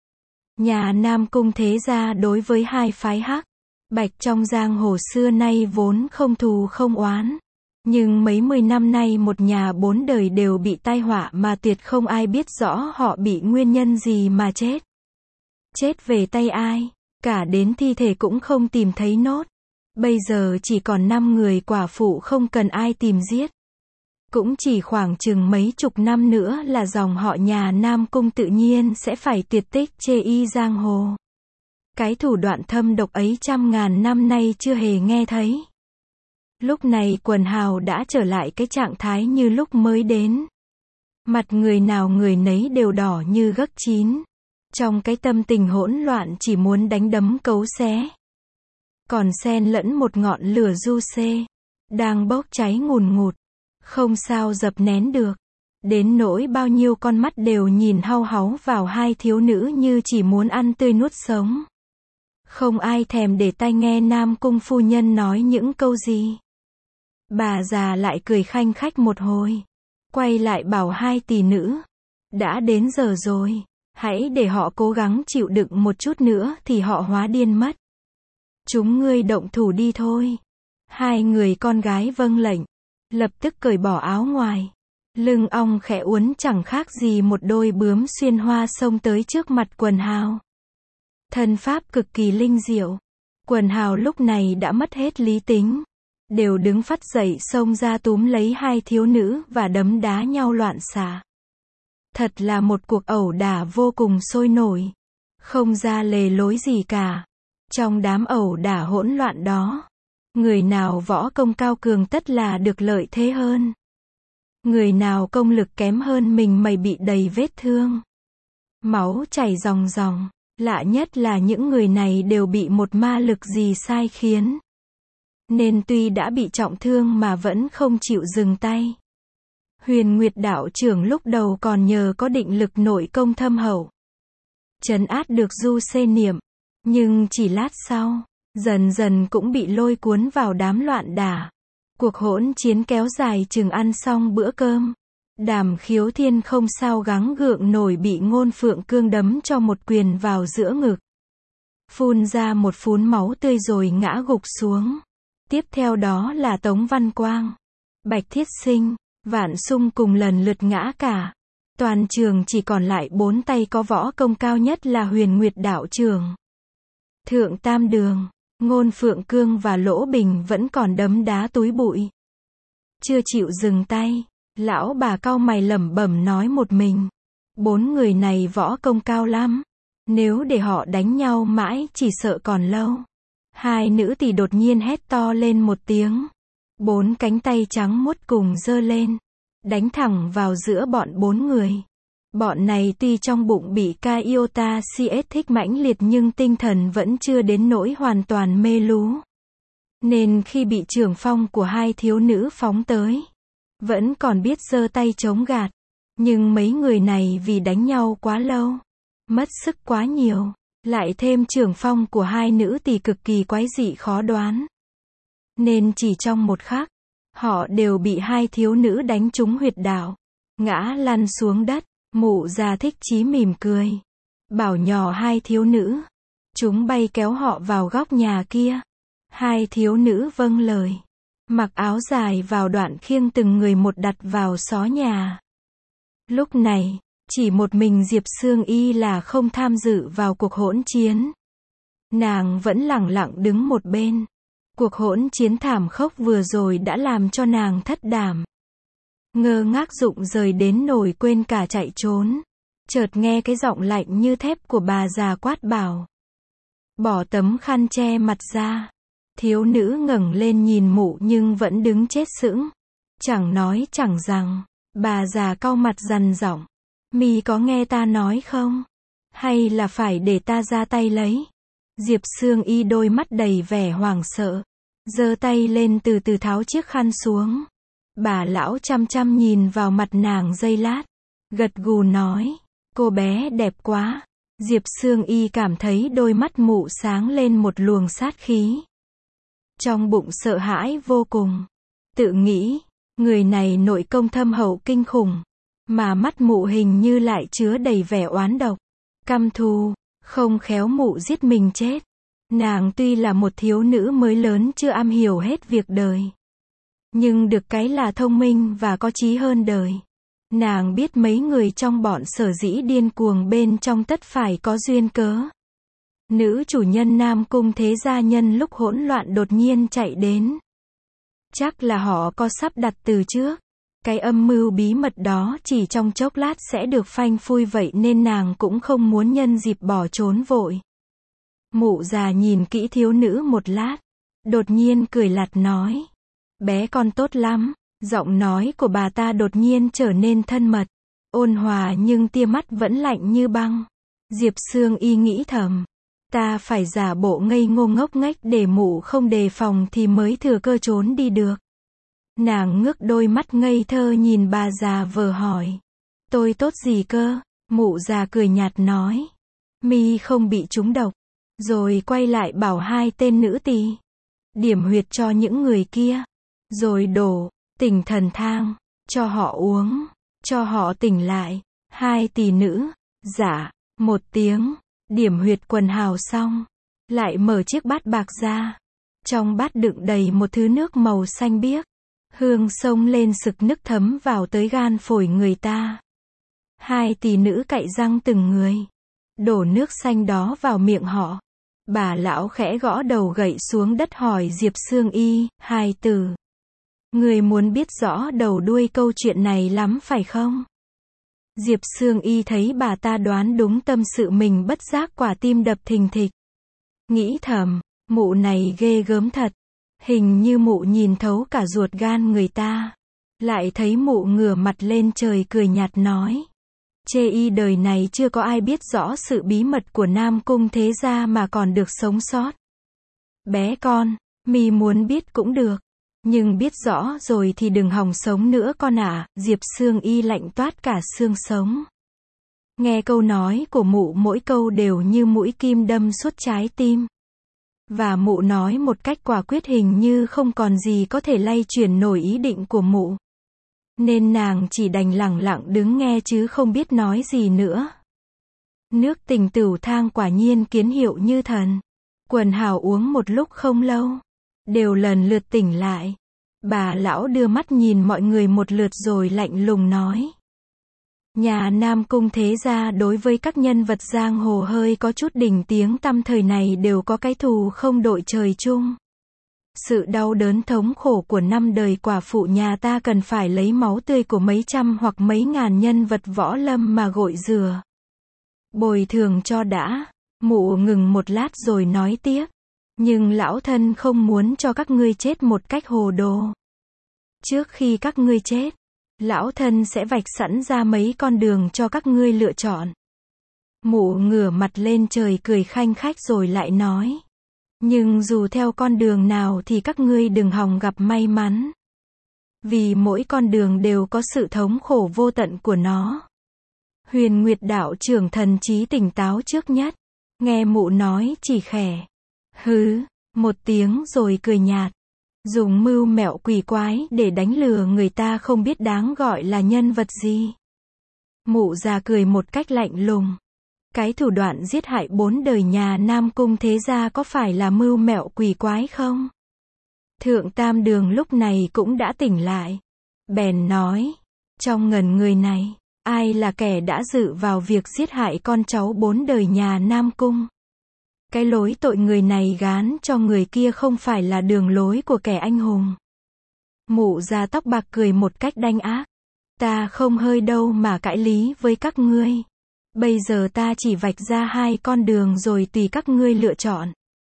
Nhà Nam Cung thế gia đối với hai phái Hắc, Bạch trong giang hồ xưa nay vốn không thù không oán. Nhưng mấy mươi năm nay một nhà bốn đời đều bị tai họa mà tuyệt không ai biết rõ họ bị nguyên nhân gì mà chết. Chết về tay ai, cả đến thi thể cũng không tìm thấy nốt. Bây giờ chỉ còn năm người quả phụ không cần ai tìm giết. Cũng chỉ khoảng chừng mấy chục năm nữa là dòng họ nhà Nam Cung tự nhiên sẽ phải tuyệt tích chê y giang hồ. Cái thủ đoạn thâm độc ấy trăm ngàn năm nay chưa hề nghe thấy. Lúc này quần hào đã trở lại cái trạng thái như lúc mới đến. Mặt người nào người nấy đều đỏ như gấc chín. Trong cái tâm tình hỗn loạn chỉ muốn đánh đấm cấu xé. Còn xen lẫn một ngọn lửa du xê, đang bốc cháy ngùn ngụt, không sao dập nén được. Đến nỗi bao nhiêu con mắt đều nhìn hau háu vào hai thiếu nữ như chỉ muốn ăn tươi nuốt sống. Không ai thèm để tai nghe Nam Cung phu nhân nói những câu gì. Bà già lại cười khanh khách một hồi, quay lại bảo hai tỷ nữ, đã đến giờ rồi, hãy để họ cố gắng chịu đựng một chút nữa thì họ hóa điên mất. Chúng ngươi động thủ đi thôi. Hai người con gái vâng lệnh, lập tức cởi bỏ áo ngoài. Lưng ong khẽ uốn chẳng khác gì một đôi bướm xuyên hoa xông tới trước mặt quần hào. Thân pháp cực kỳ linh diệu. Quần hào lúc này đã mất hết lý tính. Đều đứng phắt dậy xông ra túm lấy hai thiếu nữ và đấm đá nhau loạn xạ. Thật là một cuộc ẩu đả vô cùng sôi nổi. Không ra lề lối gì cả. Trong đám ẩu đả hỗn loạn đó, người nào võ công cao cường tất là được lợi thế hơn. Người nào công lực kém hơn mình mày bị đầy vết thương. Máu chảy ròng ròng, lạ nhất là những người này đều bị một ma lực gì sai khiến. Nên tuy đã bị trọng thương mà vẫn không chịu dừng tay. Huyền Nguyệt đạo trưởng lúc đầu còn nhờ có định lực nội công thâm hậu, trấn áp được du xê niệm. Nhưng chỉ lát sau, dần dần cũng bị lôi cuốn vào đám loạn đả. Cuộc hỗn chiến kéo dài chừng ăn xong bữa cơm. Đàm Khiếu Thiên không sao gắng gượng nổi bị Ngôn Phượng Cương đấm cho một quyền vào giữa ngực. Phun ra một phún máu tươi rồi ngã gục xuống. Tiếp theo đó là Tống Văn Quang, Bạch Thiết Sinh, Vạn Sung cùng lần lượt ngã cả. Toàn trường chỉ còn lại bốn tay có võ công cao nhất là Huyền Nguyệt đạo trưởng. Thượng Tam Đường, Ngôn Phượng Cương và Lỗ Bình vẫn còn đấm đá túi bụi. Chưa chịu dừng tay, lão bà cau mày lẩm bẩm nói một mình. Bốn người này võ công cao lắm. Nếu để họ đánh nhau mãi chỉ sợ còn lâu. Hai nữ tỷ đột nhiên hét to lên một tiếng. Bốn cánh tay trắng muốt cùng giơ lên. Đánh thẳng vào giữa bọn bốn người. Bọn này tuy trong bụng bị Kaiota xê ét thích mãnh liệt nhưng tinh thần vẫn chưa đến nỗi hoàn toàn mê lú. Nên khi bị trưởng phong của hai thiếu nữ phóng tới, vẫn còn biết giơ tay chống gạt. Nhưng mấy người này vì đánh nhau quá lâu, mất sức quá nhiều, lại thêm trưởng phong của hai nữ tỷ cực kỳ quái dị khó đoán. Nên chỉ trong một khắc, họ đều bị hai thiếu nữ đánh trúng huyệt đạo, ngã lăn xuống đất. Mụ già Thích Chí mỉm cười, bảo nhỏ hai thiếu nữ, chúng bay kéo họ vào góc nhà kia. Hai thiếu nữ vâng lời, mặc áo dài vào đoạn khiêng từng người một đặt vào xó nhà. Lúc này, chỉ một mình Diệp Sương Y là không tham dự vào cuộc hỗn chiến. Nàng vẫn lẳng lặng đứng một bên. Cuộc hỗn chiến thảm khốc vừa rồi đã làm cho nàng thất đảm. Ngơ ngác rụng rời đến nổi quên cả chạy trốn. Chợt nghe cái giọng lạnh như thép của bà già quát bảo. Bỏ tấm khăn che mặt ra. Thiếu nữ ngẩng lên nhìn mụ nhưng vẫn đứng chết sững. Chẳng nói chẳng rằng. Bà già cau mặt dằn giọng. Mi có nghe ta nói không? Hay là phải để ta ra tay lấy? Diệp Sương Y đôi mắt đầy vẻ hoảng sợ. Giơ tay lên từ từ tháo chiếc khăn xuống. Bà lão chăm chăm nhìn vào mặt nàng giây lát. Gật gù nói. Cô bé đẹp quá. Diệp Sương Y cảm thấy đôi mắt mụ sáng lên một luồng sát khí. Trong bụng sợ hãi vô cùng. Tự nghĩ, người này nội công thâm hậu kinh khủng. Mà mắt mụ hình như lại chứa đầy vẻ oán độc. Căm thù, không khéo mụ giết mình chết. Nàng tuy là một thiếu nữ mới lớn chưa am hiểu hết việc đời. Nhưng được cái là thông minh và có trí hơn đời. Nàng biết mấy người trong bọn Sở Dĩ điên cuồng bên trong tất phải có duyên cớ. Nữ chủ nhân Nam Cung Thế Gia nhân lúc hỗn loạn đột nhiên chạy đến. Chắc là họ có sắp đặt từ trước. Cái âm mưu bí mật đó chỉ trong chốc lát sẽ được phanh phui, vậy nên nàng cũng không muốn nhân dịp bỏ trốn vội. Mụ già nhìn kỹ thiếu nữ một lát, đột nhiên cười lạt nói. Bé con tốt lắm. Giọng nói của bà ta đột nhiên trở nên thân mật, ôn hòa nhưng tia mắt vẫn lạnh như băng. Diệp Sương Y nghĩ thầm. Ta phải giả bộ ngây ngô ngốc nghếch để mụ không đề phòng thì mới thừa cơ trốn đi được. Nàng ngước đôi mắt ngây thơ nhìn bà già vờ hỏi. Tôi tốt gì cơ? Mụ già cười nhạt nói. Mi không bị trúng độc. Rồi quay lại bảo hai tên nữ tỳ điểm huyệt cho những người kia. Rồi đổ tỉnh thần thang cho họ uống, cho họ tỉnh lại. Hai tỷ nữ dạ một tiếng, điểm huyệt quần hào xong, lại mở chiếc bát bạc ra. Trong bát đựng đầy một thứ nước màu xanh biếc. Hương sông lên sực nức thấm vào tới gan phổi người ta. Hai tỷ nữ cạy răng từng người, đổ nước xanh đó vào miệng họ. Bà lão khẽ gõ đầu gậy xuống đất hỏi Diệp Sương Y, hài tử. Người muốn biết rõ đầu đuôi câu chuyện này lắm phải không? Diệp Sương Y thấy bà ta đoán đúng tâm sự mình, bất giác quả tim đập thình thịch. Nghĩ thầm, mụ này ghê gớm thật. Hình như mụ nhìn thấu cả ruột gan người ta. Lại thấy mụ ngửa mặt lên trời cười nhạt nói. Chê y đời này chưa có ai biết rõ sự bí mật của Nam Cung Thế Gia mà còn được sống sót. Bé con, mi muốn biết cũng được. Nhưng biết rõ rồi thì đừng hòng sống nữa con ạ. Diệp Sương Y lạnh toát cả xương sống. Nghe câu nói của mụ mỗi câu đều như mũi kim đâm suốt trái tim. Và mụ nói một cách quả quyết, hình như không còn gì có thể lay chuyển nổi ý định của mụ. Nên nàng chỉ đành lẳng lặng đứng nghe chứ không biết nói gì nữa. Nước tình tửu thang quả nhiên kiến hiệu như thần. Quần hào uống một lúc không lâu, đều lần lượt tỉnh lại. Bà lão đưa mắt nhìn mọi người một lượt rồi lạnh lùng nói. Nhà Nam Cung Thế Gia đối với các nhân vật giang hồ hơi có chút đỉnh tiếng tăm thời này đều có cái thù không đội trời chung. Sự đau đớn thống khổ của năm đời quả phụ nhà ta cần phải lấy máu tươi của mấy trăm hoặc mấy ngàn nhân vật võ lâm mà gội rửa. Bồi thường cho đã. Mụ ngừng một lát rồi nói tiếp. Nhưng lão thân không muốn cho các ngươi chết một cách hồ đồ. Trước khi các ngươi chết, lão thân sẽ vạch sẵn ra mấy con đường cho các ngươi lựa chọn. Mụ ngửa mặt lên trời cười khanh khách rồi lại nói. Nhưng dù theo con đường nào thì các ngươi đừng hòng gặp may mắn. Vì mỗi con đường đều có sự thống khổ vô tận của nó. Huyền Nguyệt đạo trưởng thần trí tỉnh táo trước nhất. Nghe mụ nói chỉ khẽ. Hứ, một tiếng rồi cười nhạt. Dùng mưu mẹo quỷ quái để đánh lừa người ta không biết đáng gọi là nhân vật gì. Mụ già cười một cách lạnh lùng. Cái thủ đoạn giết hại bốn đời nhà Nam Cung Thế Gia có phải là mưu mẹo quỷ quái không? Thượng Tam Đường lúc này cũng đã tỉnh lại. Bèn nói. Trong ngần người này, ai là kẻ đã dự vào việc giết hại con cháu bốn đời nhà Nam Cung? Cái lối tội người này gán cho người kia không phải là đường lối của kẻ anh hùng. Mụ già tóc bạc cười một cách đanh ác. Ta không hơi đâu mà cãi lý với các ngươi. Bây giờ ta chỉ vạch ra hai con đường rồi tùy các ngươi lựa chọn.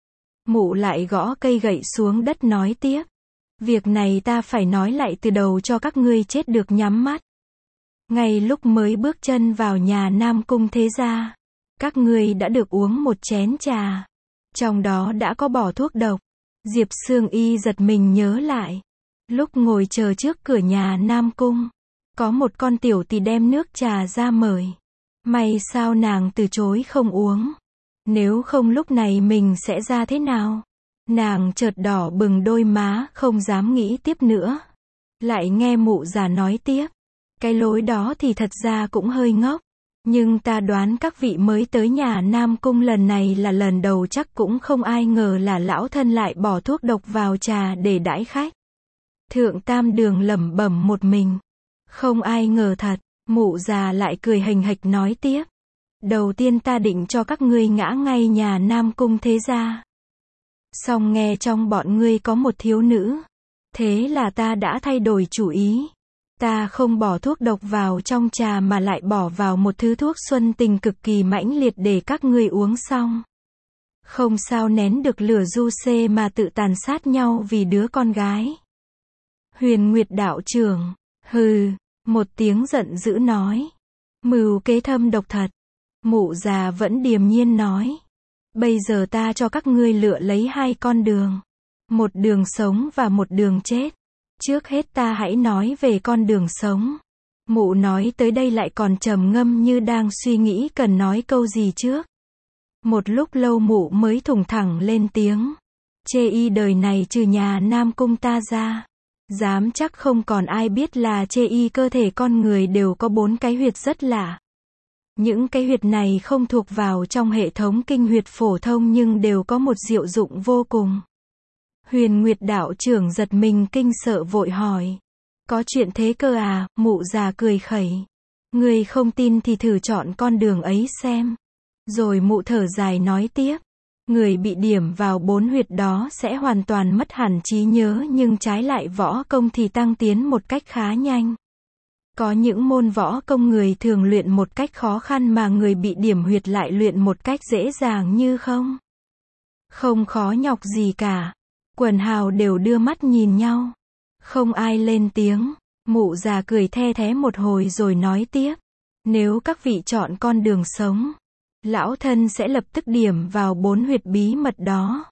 Mụ lại gõ cây gậy xuống đất nói tiếp. Việc này ta phải nói lại từ đầu cho các ngươi chết được nhắm mắt. Ngay lúc mới bước chân vào nhà Nam Cung Thế Gia, các ngươi đã được uống một chén trà. Trong đó đã có bỏ thuốc độc. Diệp Sương Y giật mình nhớ lại. Lúc ngồi chờ trước cửa nhà Nam Cung, có một con tiểu tỳ đem nước trà ra mời. May sao nàng từ chối không uống. Nếu không lúc này mình sẽ ra thế nào? Nàng chợt đỏ bừng đôi má, không dám nghĩ tiếp nữa. Lại nghe mụ già nói tiếp. Cái lối đó thì thật ra cũng hơi ngốc. Nhưng ta đoán các vị mới tới nhà Nam Cung lần này là lần đầu, chắc cũng không ai ngờ là lão thân lại bỏ thuốc độc vào trà để đãi khách. Thượng Tam Đường lẩm bẩm một mình. Không ai ngờ thật. Mụ già lại cười hình hạch nói tiếp. Đầu tiên ta định cho các ngươi ngã ngay nhà Nam Cung thế gia. Xong nghe trong bọn ngươi có một thiếu nữ. Thế là ta đã thay đổi chủ ý. Ta không bỏ thuốc độc vào trong trà mà lại bỏ vào một thứ thuốc xuân tình cực kỳ mãnh liệt để các ngươi uống xong. Không sao nén được lửa du xê mà tự tàn sát nhau vì đứa con gái. Huyền Nguyệt đạo trưởng, hừ, một tiếng giận dữ nói. Mưu kế thâm độc thật. Mụ già vẫn điềm nhiên nói. Bây giờ ta cho các ngươi lựa lấy hai con đường. Một đường sống và một đường chết. Trước hết ta hãy nói về con đường sống. Mụ nói tới đây lại còn trầm ngâm như đang suy nghĩ cần nói câu gì trước. Một lúc lâu mụ mới thủng thẳng lên tiếng. Chê y đời này trừ nhà Nam Cung ta ra. Dám chắc không còn ai biết là chê y cơ thể con người đều có bốn cái huyệt rất lạ. Những cái huyệt này không thuộc vào trong hệ thống kinh huyệt phổ thông nhưng đều có một diệu dụng vô cùng. Huyền Nguyệt đạo trưởng giật mình kinh sợ vội hỏi. Có chuyện thế cơ à? Mụ già cười khẩy. Người không tin thì thử chọn con đường ấy xem. Rồi mụ thở dài nói tiếp. Người bị điểm vào bốn huyệt đó sẽ hoàn toàn mất hẳn trí nhớ nhưng trái lại võ công thì tăng tiến một cách khá nhanh. Có những môn võ công người thường luyện một cách khó khăn mà người bị điểm huyệt lại luyện một cách dễ dàng như không. Không khó nhọc gì cả. Quần hào đều đưa mắt nhìn nhau. Không ai lên tiếng. Mụ già cười the thé một hồi rồi nói tiếp. Nếu các vị chọn con đường sống, lão thân sẽ lập tức điểm vào bốn huyệt bí mật đó.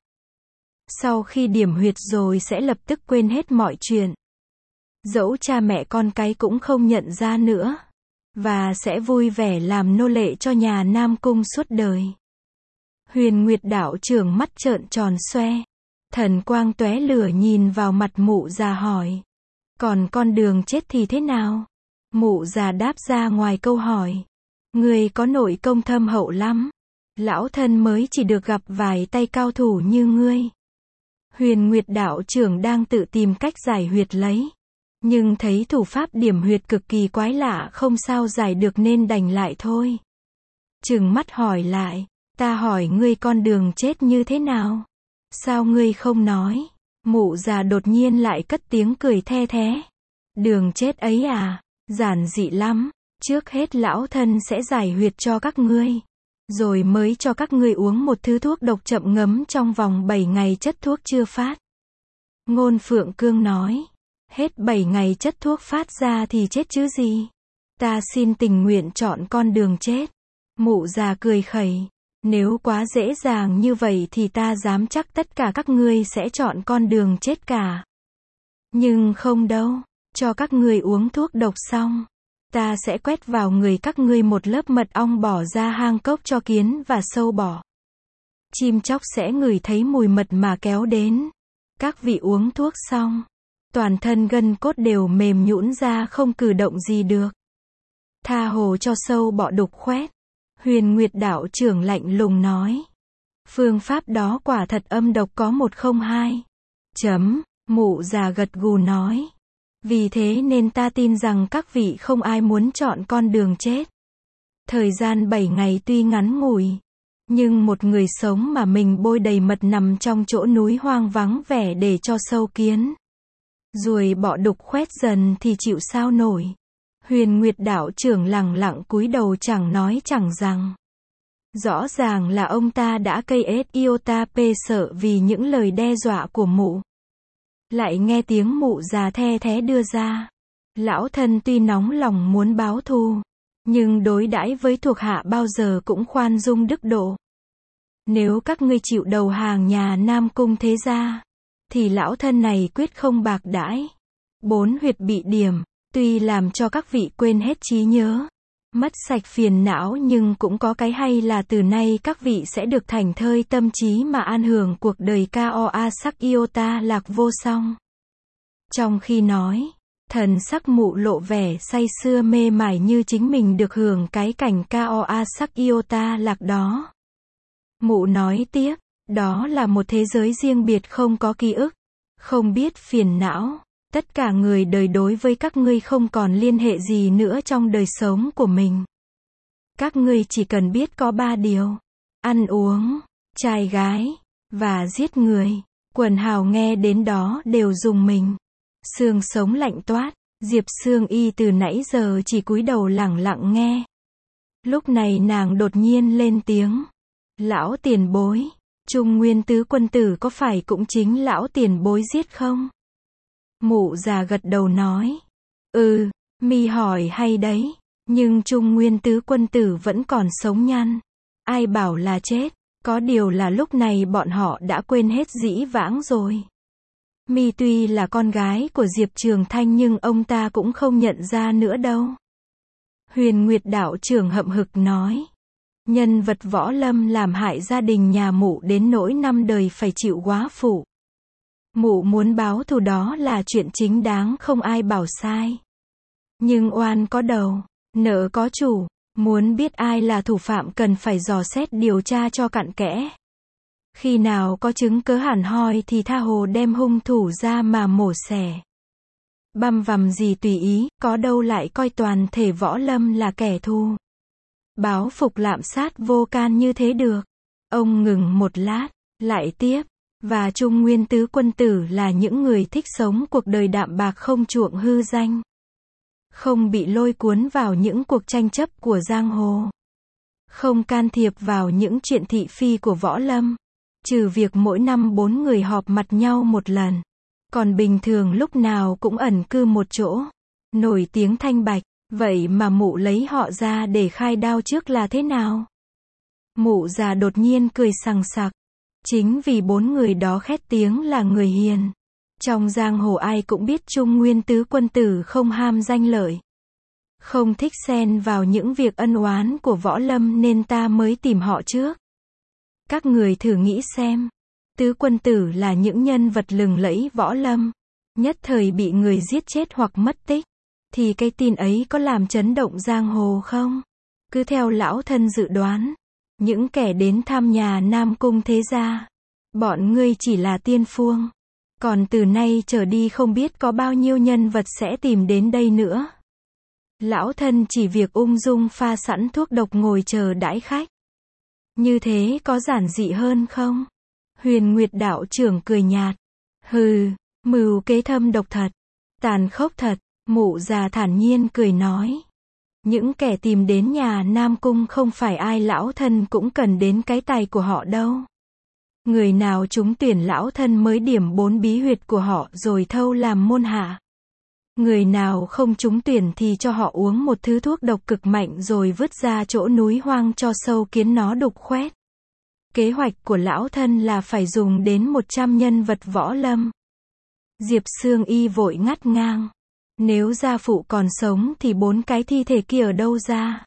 Sau khi điểm huyệt rồi sẽ lập tức quên hết mọi chuyện. Dẫu cha mẹ con cái cũng không nhận ra nữa. Và sẽ vui vẻ làm nô lệ cho nhà Nam Cung suốt đời. Huyền Nguyệt đạo trưởng mắt trợn tròn xoe. Thần quang tóe lửa nhìn vào mặt mụ già hỏi. Còn con đường chết thì thế nào? Mụ già đáp ra ngoài câu hỏi. Người có nội công thâm hậu lắm. Lão thân mới chỉ được gặp vài tay cao thủ như ngươi. Huyền Nguyệt đạo trưởng đang tự tìm cách giải huyệt lấy. Nhưng thấy thủ pháp điểm huyệt cực kỳ quái lạ không sao giải được nên đành lại thôi. Trừng mắt hỏi lại. Ta hỏi ngươi con đường chết như thế nào? Sao ngươi không nói? Mụ già đột nhiên lại cất tiếng cười the thé. Đường chết ấy à? Giản dị lắm. Trước hết lão thân sẽ giải huyệt cho các ngươi. Rồi mới cho các ngươi uống một thứ thuốc độc chậm ngấm trong vòng bảy ngày chất thuốc chưa phát. Ngôn Phượng Cương nói. Hết bảy ngày chất thuốc phát ra thì chết chứ gì? Ta xin tình nguyện chọn con đường chết. Mụ già cười khẩy. Nếu quá dễ dàng như vậy thì ta dám chắc tất cả các ngươi sẽ chọn con đường chết cả. Nhưng không đâu. Cho các ngươi uống thuốc độc xong. Ta sẽ quét vào người các ngươi một lớp mật ong bỏ ra hang cốc cho kiến và sâu bọ. Chim chóc sẽ ngửi thấy mùi mật mà kéo đến. Các vị uống thuốc xong. Toàn thân gân cốt đều mềm nhũn ra không cử động gì được. Tha hồ cho sâu bọ đục khoét. Huyền Nguyệt đạo trưởng lạnh lùng nói. Phương pháp đó quả thật âm độc có một không hai. Chấm, mụ già gật gù nói. Vì thế nên ta tin rằng các vị không ai muốn chọn con đường chết. Thời gian bảy ngày tuy ngắn ngủi. Nhưng một người sống mà mình bôi đầy mật nằm trong chỗ núi hoang vắng vẻ để cho sâu kiến. Ruồi bọ đục khoét dần thì chịu sao nổi. Huyền Nguyệt đạo trưởng lẳng lặng cúi đầu chẳng nói chẳng rằng. Rõ ràng là ông ta đã cây ết iota pê sợ vì những lời đe dọa của mụ. Lại nghe tiếng mụ già the thé đưa ra. Lão thân tuy nóng lòng muốn báo thù. Nhưng đối đãi với thuộc hạ bao giờ cũng khoan dung đức độ. Nếu các ngươi chịu đầu hàng nhà Nam Cung thế gia. Thì lão thân này quyết không bạc đãi. Bốn huyệt bị điểm. Tuy làm cho các vị quên hết trí nhớ, mất sạch phiền não nhưng cũng có cái hay là từ nay các vị sẽ được thảnh thơi tâm trí mà an hưởng cuộc đời ca o a sắc iota lạc vô song. Trong khi nói, thần sắc mụ lộ vẻ say sưa mê mải như chính mình được hưởng cái cảnh ca o a sắc iota lạc đó. Mụ nói tiếp, đó là một thế giới riêng biệt không có ký ức, không biết phiền não. Tất cả người đời đối với các ngươi không còn liên hệ gì nữa trong đời sống của mình. Các ngươi chỉ cần biết có ba điều. Ăn uống, trai gái, và giết người. Quần hào nghe đến đó đều rùng mình. Xương sống lạnh toát. Diệp Sương Y từ nãy giờ chỉ cúi đầu lẳng lặng nghe. Lúc này nàng đột nhiên lên tiếng. Lão tiền bối, Trung Nguyên tứ quân tử có phải cũng chính lão tiền bối giết không? Mụ già gật đầu nói. Ừ, mi hỏi hay đấy. Nhưng Trung Nguyên tứ quân tử vẫn còn sống nhăn. Ai bảo là chết, có điều là lúc này bọn họ đã quên hết dĩ vãng rồi. Mi tuy là con gái của Diệp Trường Thanh nhưng ông ta cũng không nhận ra nữa đâu. Huyền Nguyệt đạo trưởng hậm hực nói. Nhân vật võ lâm làm hại gia đình nhà mụ đến nỗi năm đời phải chịu góa phụ. Mụ muốn báo thù đó là chuyện chính đáng không ai bảo sai. Nhưng oan có đầu, nợ có chủ, muốn biết ai là thủ phạm cần phải dò xét điều tra cho cặn kẽ. Khi nào có chứng cớ hẳn hoi thì tha hồ đem hung thủ ra mà mổ xẻ. Băm vằm gì tùy ý, có đâu lại coi toàn thể võ lâm là kẻ thù. Báo phục lạm sát vô can như thế được. Ông ngừng một lát, lại tiếp. Và Trung Nguyên tứ quân tử là những người thích sống cuộc đời đạm bạc không chuộng hư danh. Không bị lôi cuốn vào những cuộc tranh chấp của giang hồ. Không can thiệp vào những chuyện thị phi của võ lâm. Trừ việc mỗi năm bốn người họp mặt nhau một lần. Còn bình thường lúc nào cũng ẩn cư một chỗ. Nổi tiếng thanh bạch. Vậy mà mụ lấy họ ra để khai đao trước là thế nào? Mụ già đột nhiên cười sằng sặc. Chính vì bốn người đó khét tiếng là người hiền. Trong giang hồ ai cũng biết Trung Nguyên tứ quân tử không ham danh lợi. Không thích xen vào những việc ân oán của võ lâm nên ta mới tìm họ trước. Các người thử nghĩ xem. Tứ quân tử là những nhân vật lừng lẫy võ lâm. Nhất thời bị người giết chết hoặc mất tích. Thì cái tin ấy có làm chấn động giang hồ không? Cứ theo lão thân dự đoán. Những kẻ đến thăm nhà Nam Cung thế gia. Bọn ngươi chỉ là tiên phương. Còn từ nay trở đi không biết có bao nhiêu nhân vật sẽ tìm đến đây nữa. Lão thân chỉ việc ung dung pha sẵn thuốc độc ngồi chờ đãi khách. Như thế có giản dị hơn không? Huyền Nguyệt đạo trưởng cười nhạt. Hừ, mưu kế thâm độc thật. Tàn khốc thật. Mụ già thản nhiên cười nói. Những kẻ tìm đến nhà Nam Cung không phải ai lão thân cũng cần đến cái tài của họ đâu. Người nào trúng tuyển lão thân mới điểm bốn bí huyệt của họ rồi thâu làm môn hạ. Người nào không trúng tuyển thì cho họ uống một thứ thuốc độc cực mạnh rồi vứt ra chỗ núi hoang cho sâu kiến nó đục khoét. Kế hoạch của lão thân là phải dùng đến một trăm nhân vật võ lâm. Diệp Sương Y vội ngắt ngang. Nếu gia phụ còn sống thì bốn cái thi thể kia ở đâu ra?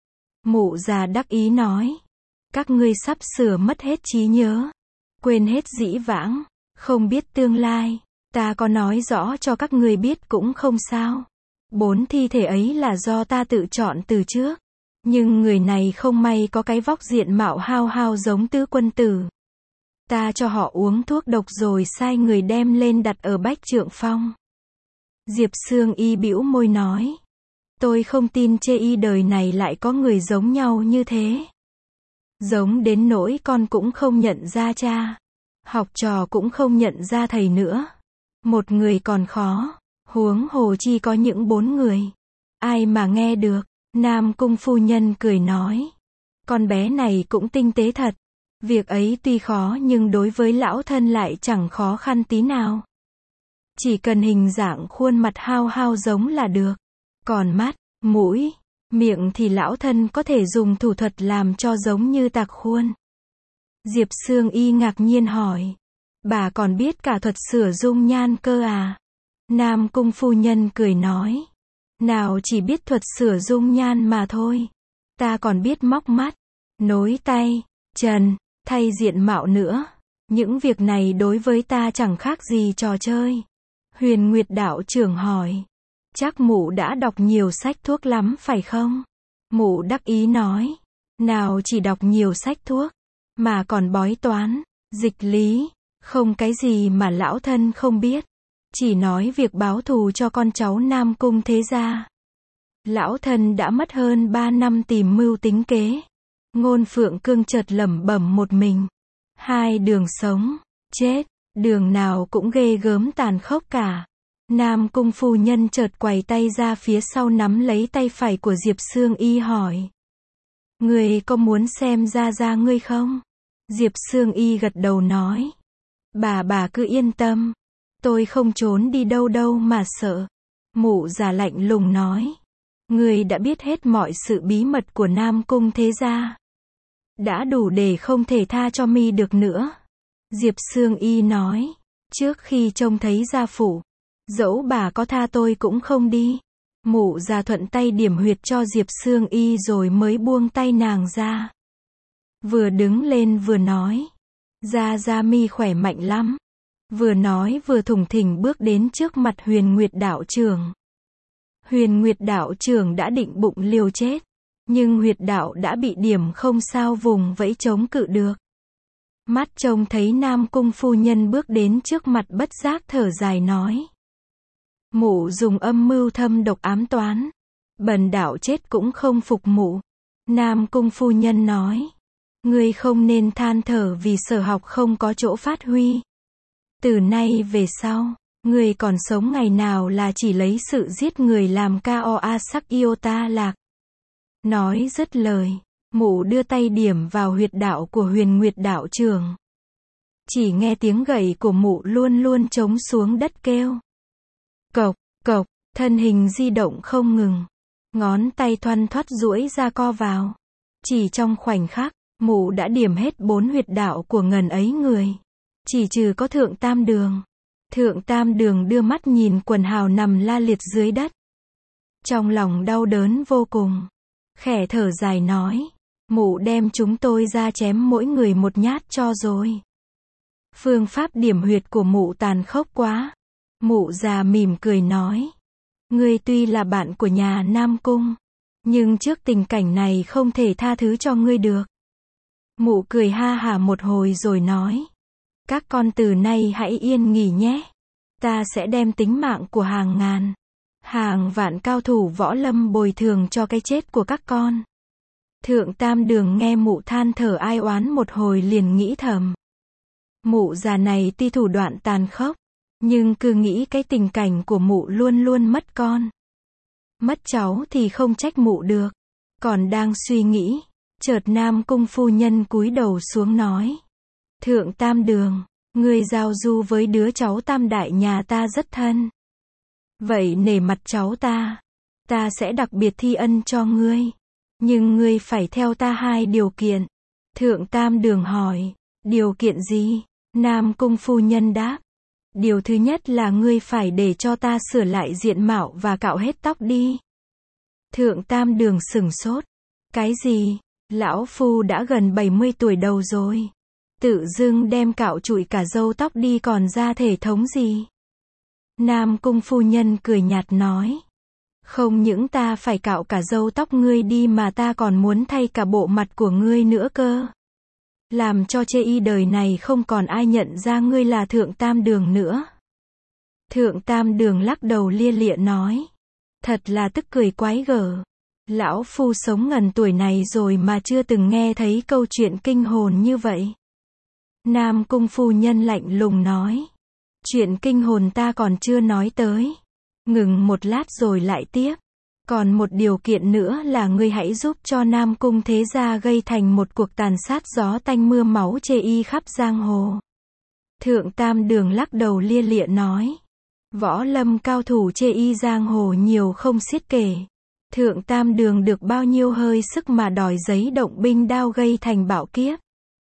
Mụ già đắc ý nói. Các ngươi sắp sửa mất hết trí nhớ. Quên hết dĩ vãng. Không biết tương lai. Ta có nói rõ cho các ngươi biết cũng không sao. Bốn thi thể ấy là do ta tự chọn từ trước. Nhưng người này không may có cái vóc diện mạo hao hao giống tứ quân tử. Ta cho họ uống thuốc độc rồi sai người đem lên đặt ở Bách Trượng Phong. Diệp Sương Y bĩu môi nói. Tôi không tin chê y đời này lại có người giống nhau như thế. Giống đến nỗi con cũng không nhận ra cha. Học trò cũng không nhận ra thầy nữa. Một người còn khó. Huống hồ chi có những bốn người. Ai mà nghe được. Nam Cung phu nhân cười nói. Con bé này cũng tinh tế thật. Việc ấy tuy khó nhưng đối với lão thân lại chẳng khó khăn tí nào. Chỉ cần hình dạng khuôn mặt hao hao giống là được. Còn mắt, mũi, miệng thì lão thân có thể dùng thủ thuật làm cho giống như tạc khuôn. Diệp Sương Y ngạc nhiên hỏi. Bà còn biết cả thuật sửa dung nhan cơ à? Nam Cung phu nhân cười nói. Nào chỉ biết thuật sửa dung nhan mà thôi. Ta còn biết móc mắt, nối tay, chân, thay diện mạo nữa. Những việc này đối với ta chẳng khác gì trò chơi. Huyền Nguyệt đạo trưởng hỏi. Chắc mụ đã đọc nhiều sách thuốc lắm phải không? Mụ đắc ý nói. Nào chỉ đọc nhiều sách thuốc, mà còn bói toán, dịch lý, không cái gì mà lão thân không biết. Chỉ nói việc báo thù cho con cháu Nam Cung thế gia. Lão thân đã mất hơn ba năm tìm mưu tính kế. Ngôn Phượng Cương chợt lẩm bẩm một mình. Hai đường sống, chết, đường nào cũng ghê gớm tàn khốc cả. Nam Cung phu nhân chợt quầy tay ra phía sau nắm lấy tay phải của Diệp Sương Y hỏi. Ngươi có muốn xem ra ra ngươi không? Diệp Sương Y gật đầu nói. Bà bà cứ yên tâm. Tôi không trốn đi đâu đâu mà sợ. Mụ già lạnh lùng nói. Ngươi đã biết hết mọi sự bí mật của Nam Cung thế gia. Đã đủ để không thể tha cho mi được nữa. Diệp Sương Y nói. Trước khi trông thấy gia phụ, dẫu bà có tha tôi cũng không đi. Mụ già thuận tay điểm huyệt cho Diệp Sương Y rồi mới buông tay nàng ra. Vừa đứng lên vừa nói. Gia Gia mi khỏe mạnh lắm. Vừa nói vừa thủng thỉnh bước đến trước mặt Huyền Nguyệt đạo trưởng. Huyền Nguyệt đạo trưởng đã định bụng liều chết. Nhưng huyệt đạo đã bị điểm không sao vùng vẫy chống cự được. Mắt trông thấy Nam Cung phu nhân bước đến trước mặt bất giác thở dài nói. Mụ dùng âm mưu thâm độc ám toán. Bần đạo chết cũng không phục mụ. Nam Cung phu nhân nói. Ngươi không nên than thở vì sở học không có chỗ phát huy. Từ nay về sau, ngươi còn sống ngày nào là chỉ lấy sự giết người làm ca o a sắc yêu ta lạc. Nói dứt lời, mụ đưa tay điểm vào huyệt đạo của Huyền Nguyệt đạo trưởng. Chỉ nghe tiếng gậy của mụ luôn luôn trống xuống đất kêu. Cộc, cộc, thân hình di động không ngừng. Ngón tay thoăn thoắt duỗi ra co vào. Chỉ trong khoảnh khắc, mụ đã điểm hết bốn huyệt đạo của ngần ấy người. Chỉ trừ có Thượng Tam Đường. Thượng Tam Đường đưa mắt nhìn quần hào nằm la liệt dưới đất. Trong lòng đau đớn vô cùng. Khẽ thở dài nói. Mụ đem chúng tôi ra chém mỗi người một nhát cho rồi. Phương pháp điểm huyệt của mụ tàn khốc quá. Mụ già mỉm cười nói. Ngươi tuy là bạn của nhà Nam Cung. Nhưng trước tình cảnh này không thể tha thứ cho ngươi được. Mụ cười ha hả một hồi rồi nói. Các con từ nay hãy yên nghỉ nhé. Ta sẽ đem tính mạng của hàng ngàn, hàng vạn cao thủ võ lâm bồi thường cho cái chết của các con. Thượng Tam Đường nghe mụ than thở ai oán một hồi liền nghĩ thầm. Mụ già này tuy thủ đoạn tàn khốc, nhưng cứ nghĩ cái tình cảnh của mụ luôn luôn mất con. Mất cháu thì không trách mụ được. Còn đang suy nghĩ, chợt Nam Cung phu nhân cúi đầu xuống nói. Thượng Tam Đường, ngươi giao du với đứa cháu tam đại nhà ta rất thân. Vậy nể mặt cháu ta, ta sẽ đặc biệt thi ân cho ngươi. Nhưng ngươi phải theo ta hai điều kiện. Thượng Tam Đường hỏi, điều kiện gì? Nam Cung phu nhân đáp. Điều thứ nhất là ngươi phải để cho ta sửa lại diện mạo và cạo hết tóc đi. Thượng Tam Đường sửng sốt. Cái gì? Lão phu đã gần bảy mươi tuổi đầu rồi. Tự dưng đem cạo trụi cả râu tóc đi còn ra thể thống gì? Nam Cung phu nhân cười nhạt nói. Không những ta phải cạo cả râu tóc ngươi đi mà ta còn muốn thay cả bộ mặt của ngươi nữa cơ. Làm cho chê y đời này không còn ai nhận ra ngươi là Thượng Tam Đường nữa. Thượng Tam Đường lắc đầu lia lịa nói. Thật là tức cười quái gở. Lão phu sống ngần tuổi này rồi mà chưa từng nghe thấy câu chuyện kinh hồn như vậy. Nam Cung phu nhân lạnh lùng nói. Chuyện kinh hồn ta còn chưa nói tới. Ngừng một lát rồi lại tiếp. Còn một điều kiện nữa là ngươi hãy giúp cho Nam Cung thế gia gây thành một cuộc tàn sát gió tanh mưa máu chê y khắp giang hồ. Thượng Tam Đường lắc đầu lia lịa nói. Võ lâm cao thủ chê y giang hồ nhiều không xiết kể. Thượng Tam Đường được bao nhiêu hơi sức mà đòi giấy động binh đao gây thành bạo kiếp.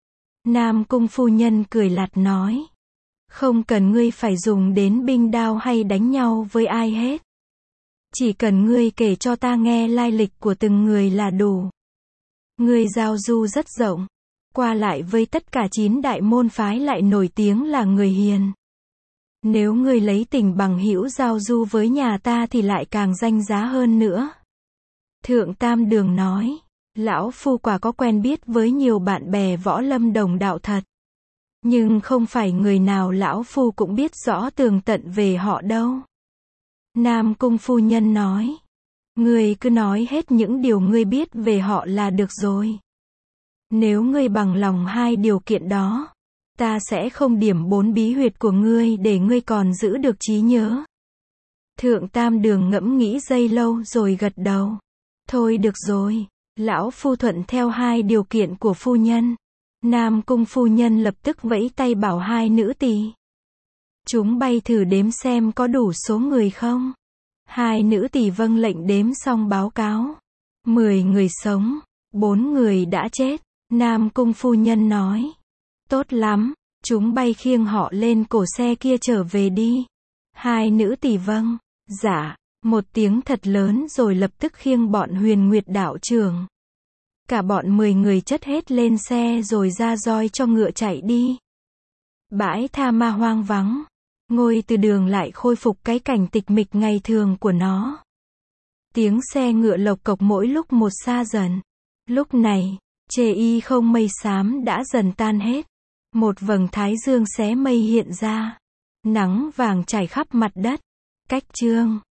Nam Cung phu nhân cười lạt nói. Không cần ngươi phải dùng đến binh đao hay đánh nhau với ai hết. Chỉ cần ngươi kể cho ta nghe lai lịch của từng người là đủ. Ngươi giao du rất rộng. Qua lại với tất cả chín đại môn phái lại nổi tiếng là người hiền. Nếu ngươi lấy tình bằng hữu giao du với nhà ta thì lại càng danh giá hơn nữa. Thượng Tam Đường nói. Lão phu quả có quen biết với nhiều bạn bè võ lâm đồng đạo thật. Nhưng không phải người nào lão phu cũng biết rõ tường tận về họ đâu. Nam Cung phu nhân nói. Ngươi cứ nói hết những điều ngươi biết về họ là được rồi. Nếu ngươi bằng lòng hai điều kiện đó, ta sẽ không điểm bốn bí huyệt của ngươi để ngươi còn giữ được trí nhớ. Thượng Tam Đường ngẫm nghĩ giây lâu rồi gật đầu. Thôi được rồi, lão phu thuận theo hai điều kiện của phu nhân. Nam Cung phu nhân lập tức vẫy tay bảo hai nữ tỳ. Chúng bay thử đếm xem có đủ số người không. Hai nữ tỳ vâng lệnh đếm xong báo cáo. Mười người sống, bốn người đã chết. Nam Cung phu nhân nói. Tốt lắm, chúng bay khiêng họ lên cổ xe kia trở về đi. Hai nữ tỳ vâng, dạ, một tiếng thật lớn rồi lập tức khiêng bọn Huyền Nguyệt đạo trưởng. Cả bọn mười người chất hết lên xe rồi ra roi cho ngựa chạy đi. Bãi tha ma hoang vắng. Ngôi từ đường lại khôi phục cái cảnh tịch mịch ngày thường của nó. Tiếng xe ngựa lộc cộc mỗi lúc một xa dần. Lúc này, chê y không mây xám đã dần tan hết. Một vầng thái dương xé mây hiện ra. Nắng vàng trải khắp mặt đất. Cách chương